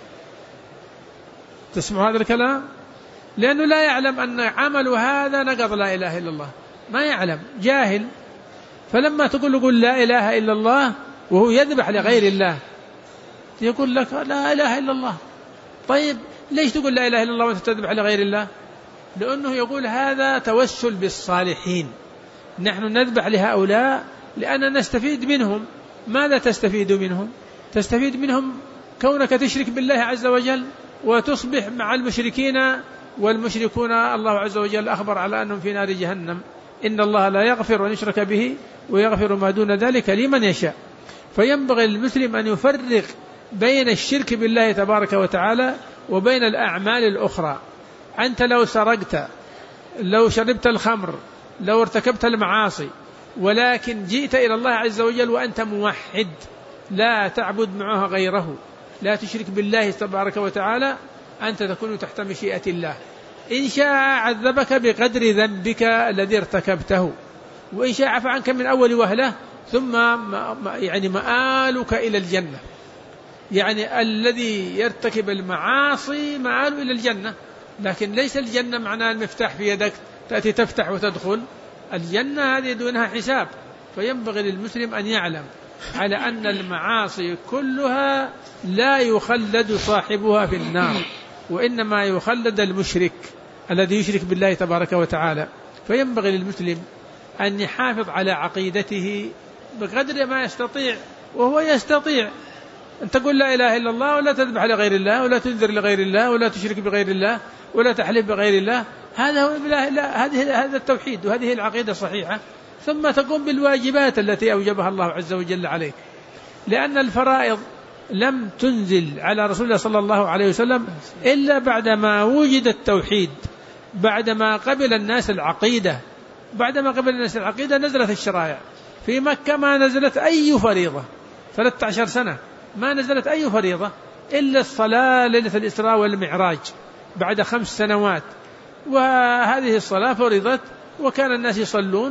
تسمع هذا الكلام؟ لأنه لا يعلم أن عمل هذا نقض لا إله إلا الله، ما يعلم، جاهل. فلما تقول له قل لا إله إلا الله وهو يذبح لغير الله يقول لك لا إله إلا الله. طيب ليش تقول لا إله إلا الله وأنت تذبح لغير الله؟ لأنه يقول هذا توسل بالصالحين، نحن نذبح لهؤلاء لأننا نستفيد منهم. ماذا تستفيد منهم؟ تستفيد منهم كونك تشرك بالله عز وجل وتصبح مع المشركين، والمشركون الله عز وجل أخبر على أنهم في نار جهنم، إن الله لا يغفر أن يشرك به ويغفر ما دون ذلك لمن يشاء. فينبغي للمسلم أن يفرق بين الشرك بالله تبارك وتعالى وبين الأعمال الأخرى. أنت لو سرقت، لو شربت الخمر، لو ارتكبت المعاصي، ولكن جئت إلى الله عز وجل وأنت موحد لا تعبد معه غيره، لا تشرك بالله تبارك وتعالى، أنت تكون تحت مشيئة الله. إن شاء عذبك بقدر ذنبك الذي ارتكبته، وإن شاء عفى عنك من أول وهلة، ثم يعني مآلك إلى الجنة. يعني الذي يرتكب المعاصي مآله إلى الجنة، لكن ليس الجنة معناه المفتاح في يدك تأتي تفتح وتدخل. الجنة هذه دونها حساب. فينبغي للمسلم أن يعلم على أن المعاصي كلها لا يخلد صاحبها في النار، وإنما يخلد المشرك الذي يشرك بالله تبارك وتعالى. فينبغي للمسلم أن يحافظ على عقيدته بقدر ما يستطيع، وهو يستطيع أن تقول لا إله إلا الله ولا تذبح لغير الله ولا تنذر لغير الله ولا تشرك بغير الله ولا تحلف بغير الله. هذا التوحيد وهذه العقيدة الصحيحة. ثم تقوم بالواجبات التي أوجبها الله عز وجل عليك، لأن الفرائض لم تنزل على رسول الله صلى الله عليه وسلم إلا بعدما وجد التوحيد، بعدما قبل الناس العقيدة. بعدما قبل الناس العقيدة نزلت الشرائع. في مكة ما نزلت أي فريضة 13 سنة، ما نزلت أي فريضة إلا الصلاة ليلة الإسراء والمعراج بعد 5 سنوات، وهذه الصلاة فرضت وكان الناس يصلون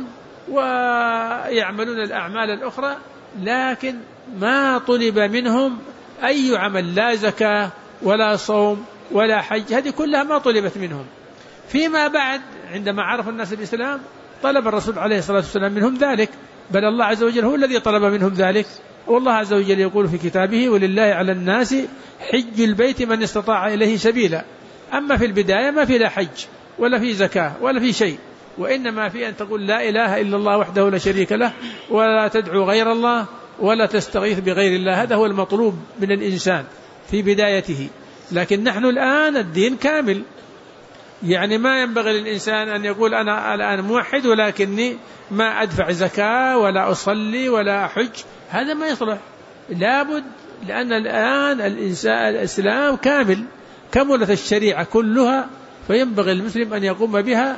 ويعملون الأعمال الأخرى، لكن ما طلب منهم أي عمل، لا زكاة ولا صوم ولا حج، هذه كلها ما طلبت منهم. فيما بعد عندما عرف الناس الإسلام طلب الرسول عليه الصلاة والسلام منهم ذلك، بل الله عز وجل هو الذي طلب منهم ذلك. والله عز وجل يقول في كتابه ولله على الناس حج البيت من استطاع إليه سبيلا. أما في البداية ما في لا حج ولا في زكاة ولا في شيء، وإنما في أن تقول لا إله إلا الله وحده لا شريك له، ولا تدعو غير الله ولا تستغيث بغير الله. هذا هو المطلوب من الإنسان في بدايته. لكن نحن الآن الدين كامل، يعني ما ينبغي للإنسان أن يقول أنا الآن موحد ولكني ما أدفع زكاة ولا أصلي ولا أحج، هذا ما يصلح. لابد، لأن الآن الإسلام كامل، كملت الشريعة كلها، فينبغي المسلم أن يقوم بها.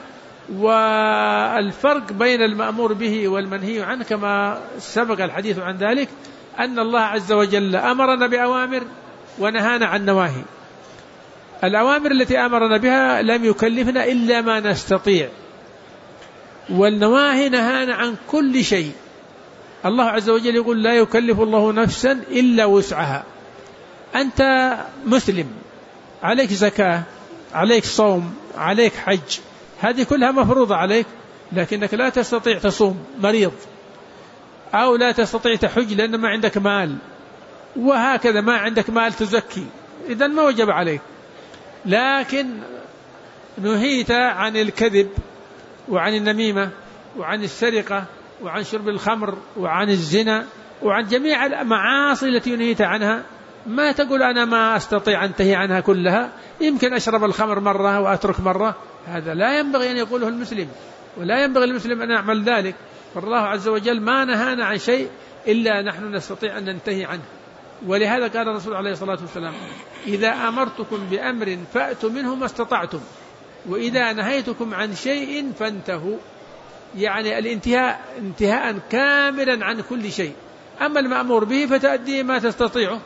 والفرق بين المأمور به والمنهي عنه كما سبق الحديث عن ذلك، أن الله عز وجل أمرنا بأوامر ونهانا عن نواهي. الأوامر التي أمرنا بها لم يكلفنا إلا ما نستطيع، والنواهي نهانا عن كل شيء. الله عز وجل يقول لا يكلف الله نفسا إلا وسعها. أنت مسلم، عليك زكاة، عليك صوم، عليك حج، هذه كلها مفروضة عليك، لكنك لا تستطيع تصوم، مريض، أو لا تستطيع تحج لأن ما عندك مال، وهكذا ما عندك مال تزكي، إذن ما وجب عليك. لكن نهيت عن الكذب وعن النميمة وعن السرقة وعن شرب الخمر وعن الزنا وعن جميع المعاصي التي نهيت عنها. ما تقول أنا ما أستطيع أن أنتهي عنها كلها، يمكن أشرب الخمر مرة وأترك مرة، هذا لا ينبغي أن يقوله المسلم، ولا ينبغي المسلم أن يعمل ذلك. فالله عز وجل ما نهانا عن شيء إلا نحن نستطيع أن ننتهي عنه. ولهذا قال الرسول عليه الصلاة والسلام إذا أمرتكم بأمر فأتوا منه ما استطعتم، وإذا نهيتكم عن شيء فانتهوا، يعني الانتهاء انتهاء كاملا عن كل شيء. أما المأمور به فتأدي ما تستطيعه،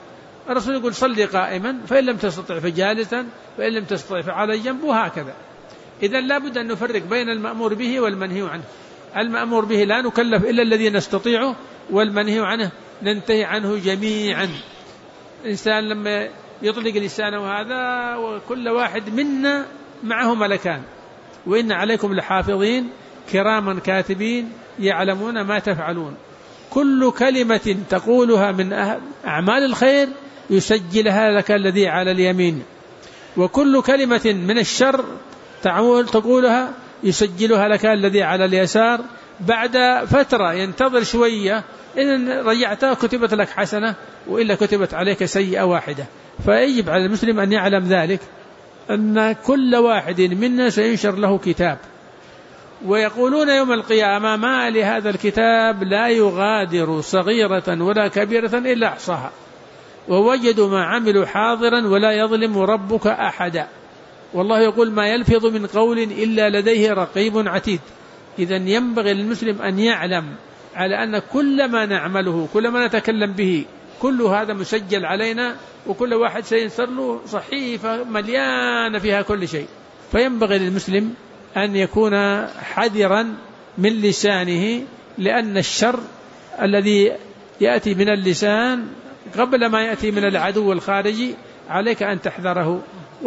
الرسول يقول صلي قائما، فإن لم تستطع فجالسا، فإن لم تستطع فعلى جنب، وهكذا. إذن لا بد أن نفرق بين المأمور به والمنهي عنه. المأمور به لا نكلف إلا الذي نستطيعه، والمنهي عنه ننتهي عنه جميعا. الإنسان لما يطلق لسانه هذا، وكل واحد منا معه ملكان، وإن عليكم لحافظين كراما كاتبين يعلمون ما تفعلون. كل كلمة تقولها من أعمال الخير يسجلها لك الذي على اليمين، وكل كلمة من الشر تقولها يسجلها لك الذي على اليسار. بعد فترة ينتظر شوية، إن رجعتها كتبت لك حسنة، وإلا كتبت عليك سيئة واحدة. فيجب على المسلم أن يعلم ذلك، أن كل واحد منا سينشر له كتاب، ويقولون يوم القيامة ما لهذا الكتاب لا يغادر صغيرة ولا كبيرة إلا أحصاها، ووجدوا ما عملوا حاضرا ولا يظلم ربك أحدا. والله يقول ما يلفظ من قول إلا لديه رقيب عتيد. إذن ينبغي للمسلم أن يعلم على أن كل ما نعمله، كل ما نتكلم به، كل هذا مسجل علينا، وكل واحد سينسر له صحيفة مليانة فيها كل شيء. فينبغي للمسلم أن يكون حذرا من لسانه، لأن الشر الذي يأتي من اللسان قبل ما يأتي من العدو الخارجي عليك أن تحذره.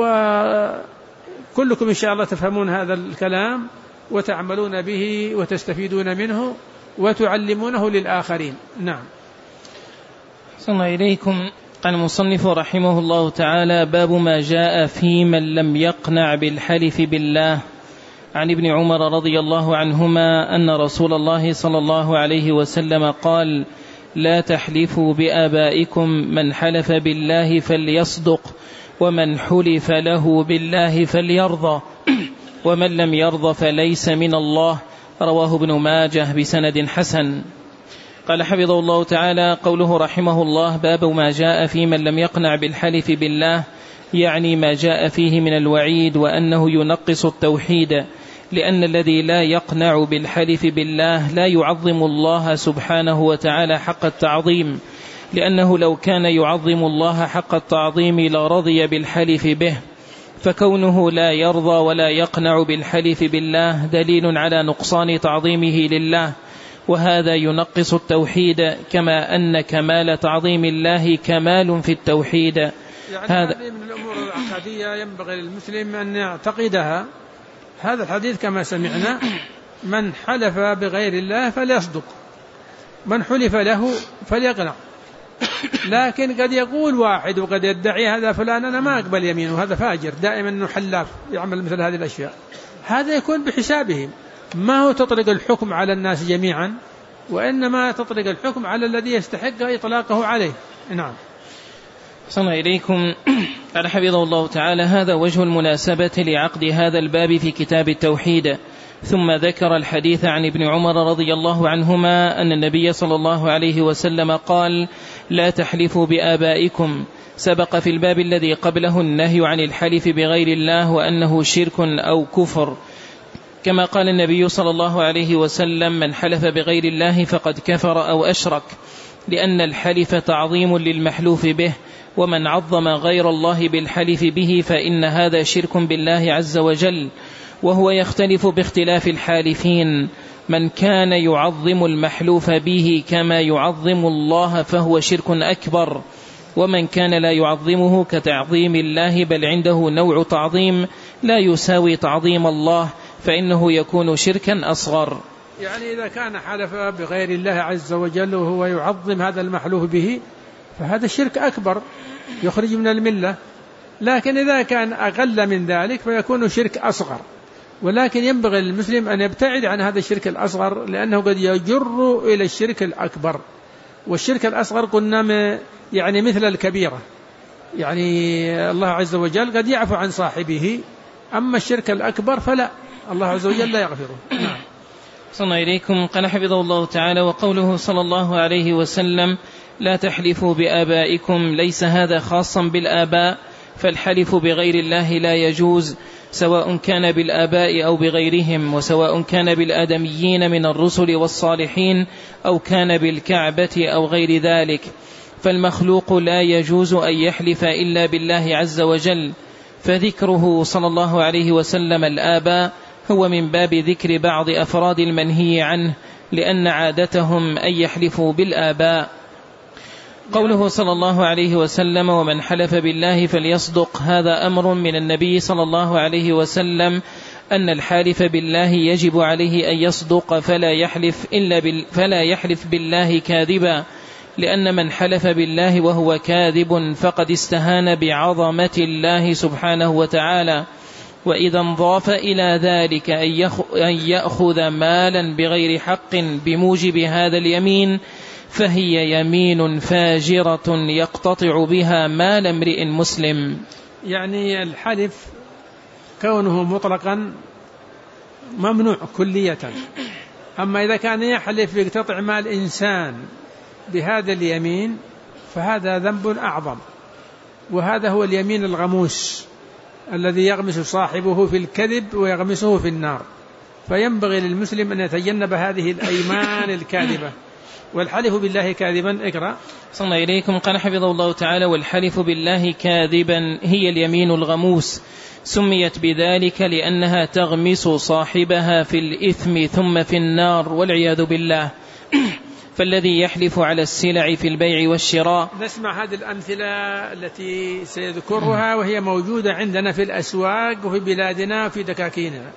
وكلكم إن شاء الله تفهمون هذا الكلام وتعملون به وتستفيدون منه وتعلمونه للآخرين. نعم. صلى الله إليكم. قال المصنف رحمه الله تعالى: باب ما جاء في من لم يقنع بالحلف بالله. عن ابن عمر رضي الله عنهما أن رسول الله صلى الله عليه وسلم قال: لا تحلفوا بآبائكم، من حلف بالله فليصدق، ومن حلف له بالله فليرضى، ومن لم يرضى فليس من الله. رواه ابن ماجه بسند حسن. قال حفظه الله تعالى: قوله رحمه الله: باب ما جاء في من لم يقنع بالحلف بالله، يعني ما جاء فيه من الوعيد وأنه ينقص التوحيد، لأن الذي لا يقنع بالحلف بالله لا يعظم الله سبحانه وتعالى حق التعظيم، لأنه لو كان يعظم الله حق التعظيم لرضي بالحلف به، فكونه لا يرضى ولا يقنع بالحلف بالله دليل على نقصان تعظيمه لله، وهذا ينقص التوحيد، كما أن كمال تعظيم الله كمال في التوحيد. يعني هذا من الأمور العقدية ينبغي للمسلم أن يعتقدها. هذا الحديث كما سمعنا: من حلف بغير الله فليصدق، من حلف له فليقنع. لكن قد يقول واحد وقد يدعي هذا فلان أنا ما أقبل يمينه، هذا فاجر دائما أنه حلاف يعمل مثل هذه الأشياء. هذا يكون بحسابهم، ما هو تطلق الحكم على الناس جميعا، وإنما تطلق الحكم على الذي يستحق إطلاقه عليه. نعم. صلى إليكم. قال حفظه الله تعالى: هذا وجه المناسبة لعقد هذا الباب في كتاب التوحيد. ثم ذكر الحديث عن ابن عمر رضي الله عنهما أن النبي صلى الله عليه وسلم قال: لا تحلفوا بآبائكم. سبق في الباب الذي قبله النهي عن الحلف بغير الله وأنه شرك أو كفر، كما قال النبي صلى الله عليه وسلم: من حلف بغير الله فقد كفر أو أشرك، لأن الحلف تعظيم للمحلوف به، ومن عظم غير الله بالحلف به فإن هذا شرك بالله عز وجل، وهو يختلف باختلاف الحالفين. من كان يعظم المحلوف به كما يعظم الله فهو شرك أكبر، ومن كان لا يعظمه كتعظيم الله بل عنده نوع تعظيم لا يساوي تعظيم الله فإنه يكون شركا أصغر. يعني إذا كان حلف بغير الله عز وجل وهو يعظم هذا المحلوف به فهذا الشرك أكبر يخرج من الملة، لكن إذا كان أقل من ذلك فيكون شرك أصغر. ولكن ينبغي للمسلم أن يبتعد عن هذا الشرك الأصغر، لأنه قد يجر إلى الشرك الأكبر. والشرك الأصغر قلنا يعني مثل الكبيرة، يعني الله عز وجل قد يعفو عن صاحبه، أما الشرك الأكبر فلا، الله عز وجل لا يغفره. نعم. صلى إليكم. قال حفظه الله تعالى: وقوله صلى الله عليه وسلم: لا تحلفوا بآبائكم، ليس هذا خاصا بالآباء، فالحلف بغير الله لا يجوز، سواء كان بالآباء أو بغيرهم، وسواء كان بالآدميين من الرسل والصالحين أو كان بالكعبة أو غير ذلك. فالمخلوق لا يجوز أن يحلف إلا بالله عز وجل، فذكره صلى الله عليه وسلم الآباء هو من باب ذكر بعض أفراد المنهي عنه، لأن عادتهم أن يحلفوا بالآباء. قوله صلى الله عليه وسلم ومن حلف بالله فليصدق، هذا أمر من النبي صلى الله عليه وسلم أن الحالف بالله يجب عليه أن يصدق فلا يحلف بالله كاذبا، لأن من حلف بالله وهو كاذب فقد استهان بعظمة الله سبحانه وتعالى. وإذا انضاف إلى ذلك أن يأخذ مالا بغير حق بموجب هذا اليمين فهي يمين فاجرة يقتطع بها مال امرئ مسلم. يعني الحلف كونه مطلقا ممنوع كلية، أما إذا كان يحلف يقتطع مال إنسان بهذا اليمين فهذا ذنب أعظم، وهذا هو اليمين الغموس الذي يغمس صاحبه في الكذب ويغمسه في النار. فينبغي للمسلم أن يتجنب هذه الأيمان الكاذبة. والحلف بالله كاذبا، اقرأ. صلى الله إليكم. قال حفظه الله تعالى: والحلف بالله كاذبا هي اليمين الغموس، سميت بذلك لأنها تغمس صاحبها في الإثم ثم في النار والعياذ بالله. فالذي يحلف على السلع في البيع والشراء. نسمع هذه الأمثلة التي سيذكرها وهي موجودة عندنا في الأسواق وفي بلادنا وفي دكاكيننا.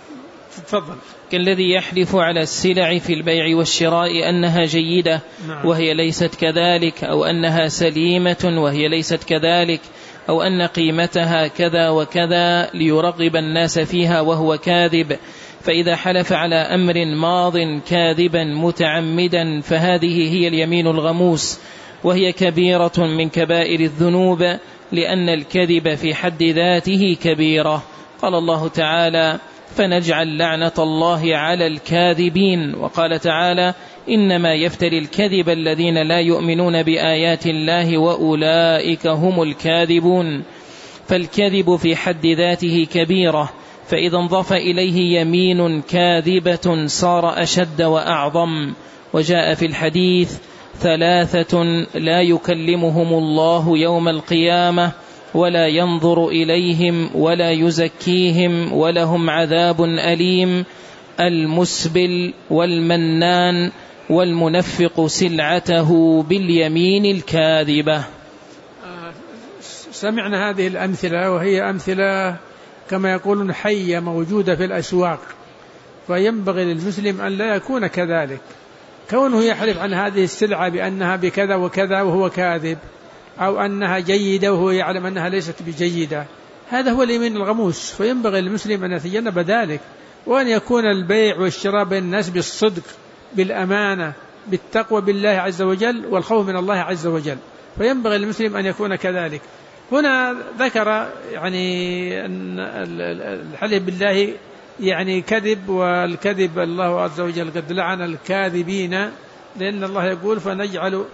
تفضل. كالذي يحلف على السلع في البيع والشراء أنها جيدة وهي ليست كذلك، أو أنها سليمة وهي ليست كذلك، أو أن قيمتها كذا وكذا ليرغب الناس فيها وهو كاذب. فإذا حلف على أمر ماض كاذبا متعمدا فهذه هي اليمين الغموس، وهي كبيرة من كبائر الذنوب، لأن الكذب في حد ذاته كبيرة. قال الله تعالى: فنجعل لعنة الله على الكاذبين. وقال تعالى: إنما يفتري الكذب الذين لا يؤمنون بآيات الله وأولئك هم الكاذبون. فالكذب في حد ذاته كبيرة، فإذا انضاف إليه يمين كاذبة صار أشد وأعظم. وجاء في الحديث: 3 لا يكلمهم الله يوم القيامة ولا ينظر إليهم ولا يزكيهم ولهم عذاب أليم: المسبل والمنان والمنفق سلعته باليمين الكاذبة. سمعنا هذه الأمثلة، وهي أمثلة كما يقولون حية موجودة في الأسواق، فينبغي للمسلم أن لا يكون كذلك. كونه يحلف عن هذه السلعة بأنها بكذا وكذا وهو كاذب، أو أنها جيدة وهو يعلم أنها ليست بجيدة، هذا هو اليمين الغموس. فينبغي للمسلم أن يتجنب ذلك، وأن يكون البيع والشراء بين الناس بالصدق، بالأمانة، بالتقوى بالله عز وجل والخوف من الله عز وجل. فينبغي للمسلم أن يكون كذلك. هنا ذكر يعني أن الحلف بالله يعني كذب، والكذب الله عز وجل قد لعن الكاذبين، لأن الله يقول: فنجعل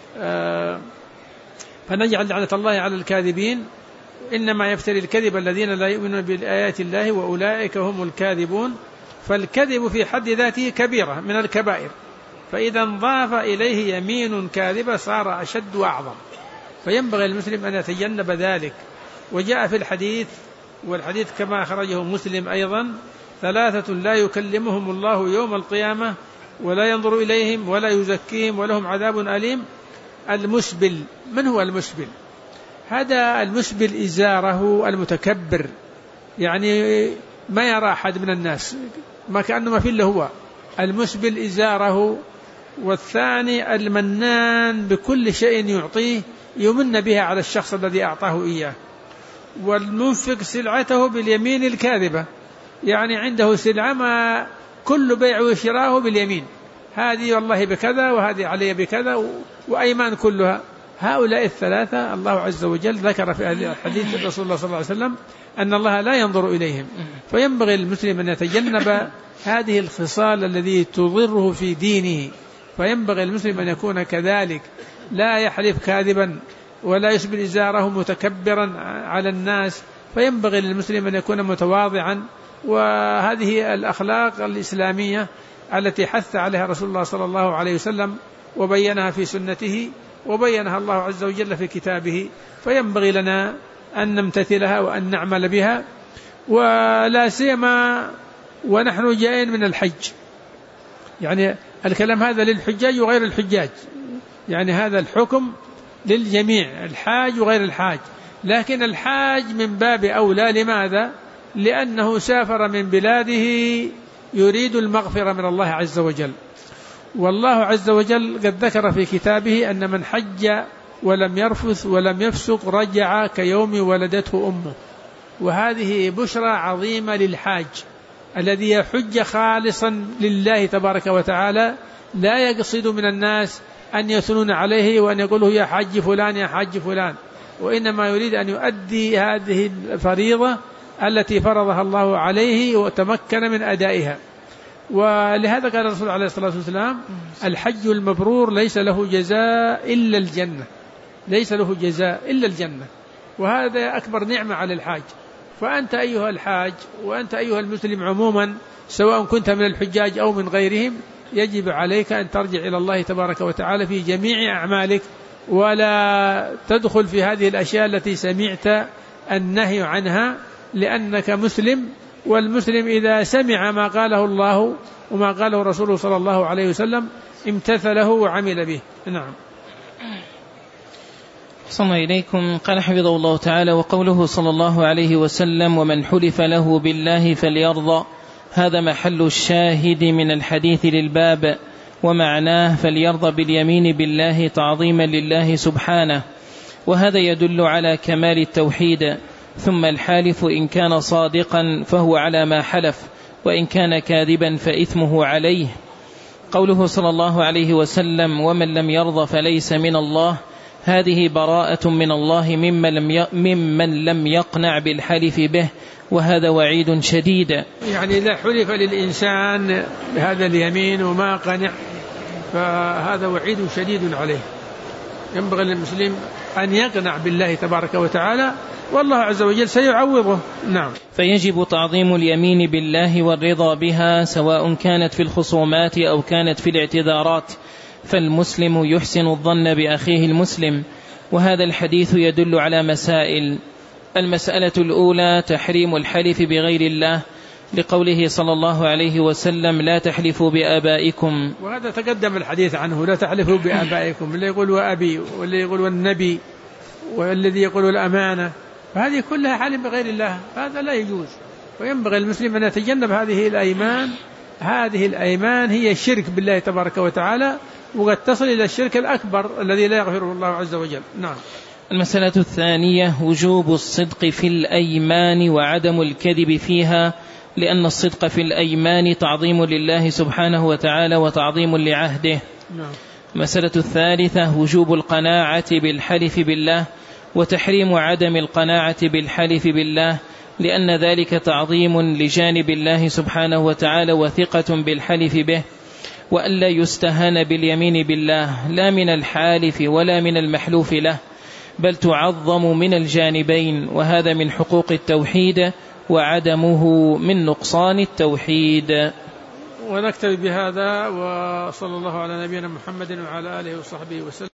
لعنة الله على الكاذبين، إنما يفتري الكذب الذين لا يؤمنون بآيات الله وأولئك هم الكاذبون. فالكذب في حد ذاته كبيرة من الكبائر، فإذا انضاف إليه يمين كاذبة صار أشد وأعظم. فينبغي المسلم أن يتجنب ذلك. وجاء في الحديث، والحديث كما أخرجه مسلم أيضا: 3 لا يكلمهم الله يوم القيامة ولا ينظر إليهم ولا يزكيهم ولهم عذاب أليم: المسبل. من هو المسبل؟ هذا المسبل إزاره المتكبر، يعني ما يرى أحد من الناس، ما كأنه ما في إلا هو. المسبل إزاره. والثاني المنان بكل شيء يعطيه يمن بها على الشخص الذي أعطاه إياه. والمنفق سلعته باليمين الكاذبة، يعني عنده سلعة ما كل بيع وشراه باليمين، هذه والله بكذا وهذه علي بكذا، وأيمان كلها. هؤلاء 3 الله عز وجل ذكر في الحديث رسول الله صلى الله عليه وسلم أن الله لا ينظر إليهم. فينبغي للمسلم أن يتجنب هذه الخصال التي تضره في دينه. فينبغي المسلم أن يكون كذلك، لا يحلف كاذبا ولا يسبل إزاره متكبرا على الناس. فينبغي للمسلم أن يكون متواضعا. وهذه الأخلاق الإسلامية التي حث عليها رسول الله صلى الله عليه وسلم وبينها في سنته، وبينها الله عز وجل في كتابه، فينبغي لنا أن نمتثلها وأن نعمل بها، ولا سيما ونحن جايين من الحج. يعني الكلام هذا للحجاج وغير الحجاج، يعني هذا الحكم للجميع، الحاج وغير الحاج، لكن الحاج من باب أولى. لماذا؟ لأنه سافر من بلاده يريد المغفرة من الله عز وجل، والله عز وجل قد ذكر في كتابه أن من حج ولم يرفث ولم يفسق رجع كيوم ولدته أمه. وهذه بشرى عظيمة للحاج الذي يحج خالصا لله تبارك وتعالى، لا يقصد من الناس أن يثنون عليه وأن يقولوا يا حج فلان يا حج فلان، وإنما يريد أن يؤدي هذه الفريضة التي فرضها الله عليه وتمكن من أدائها. ولهذا قال الرسول عليه الصلاة والسلام: الحج المبرور ليس له جزاء إلا الجنة، ليس له جزاء إلا الجنة. وهذا أكبر نعمة على الحاج. فأنت أيها الحاج وأنت أيها المسلم عموما، سواء كنت من الحجاج أو من غيرهم، يجب عليك أن ترجع إلى الله تبارك وتعالى في جميع أعمالك، ولا تدخل في هذه الأشياء التي سمعت النهي عنها، لأنك مسلم، والمسلم إذا سمع ما قاله الله وما قاله رسوله صلى الله عليه وسلم امتثله وعمل به. نعم. صلى إليكم. قال حفظه الله تعالى: وقوله صلى الله عليه وسلم: ومن حلف له بالله فليرضى، هذا محل الشاهد من الحديث للباب، ومعناه فليرضى باليمين بالله تعظيما لله سبحانه، وهذا يدل على كمال التوحيد. ثم الحالف إن كان صادقا فهو على ما حلف، وإن كان كاذبا فإثمه عليه. قوله صلى الله عليه وسلم: ومن لم يرضى فليس من الله، هذه براءة من الله ممن لم يقنع بالحلف به، وهذا وعيد شديد. يعني لا حلف للإنسان بهذا اليمين وما قنع، فهذا وعيد شديد عليه. ينبغي للمسلم أن يقنع بالله تبارك وتعالى، والله عز وجل سيعوضه. نعم. فيجب تعظيم اليمين بالله والرضا بها، سواء كانت في الخصومات أو كانت في الاعتذارات، فالمسلم يحسن الظن بأخيه المسلم. وهذا الحديث يدل على مسائل. المسألة الأولى: تحريم الحلف بغير الله، لقوله صلى الله عليه وسلم: لا تحلفوا بآبائكم. وهذا تقدم الحديث عنه: لا تحلفوا بآبائكم، اللي يقول وأبي، واللي يقول والنبي، والذي يقول الأمانة، فهذه كلها حلف بغير الله، هذا لا يجوز. وينبغي المسلم أن يتجنب هذه الأيمان. هذه الأيمان هي الشرك بالله تبارك وتعالى، وقد تصل إلى الشرك الأكبر الذي لا يغفره الله عز وجل. نعم. المسألة الثانية: وجوب الصدق في الأيمان وعدم الكذب فيها، لأن الصدق في الأيمان تعظيم لله سبحانه وتعالى وتعظيم لعهده. نعم. المسألة الثالثة: وجوب القناعة بالحلف بالله، وتحريم عدم القناعة بالحلف بالله، لأن ذلك تعظيم لجانب الله سبحانه وتعالى وثقة بالحلف به، وألا يستهان باليمين بالله، لا من الحالف ولا من المحلوف له، بل تعظم من الجانبين، وهذا من حقوق التوحيد، وعدمه من نقصان التوحيد. ونكتفي بهذا، وصلى الله على نبينا محمد وعلى آله وصحبه وسلم.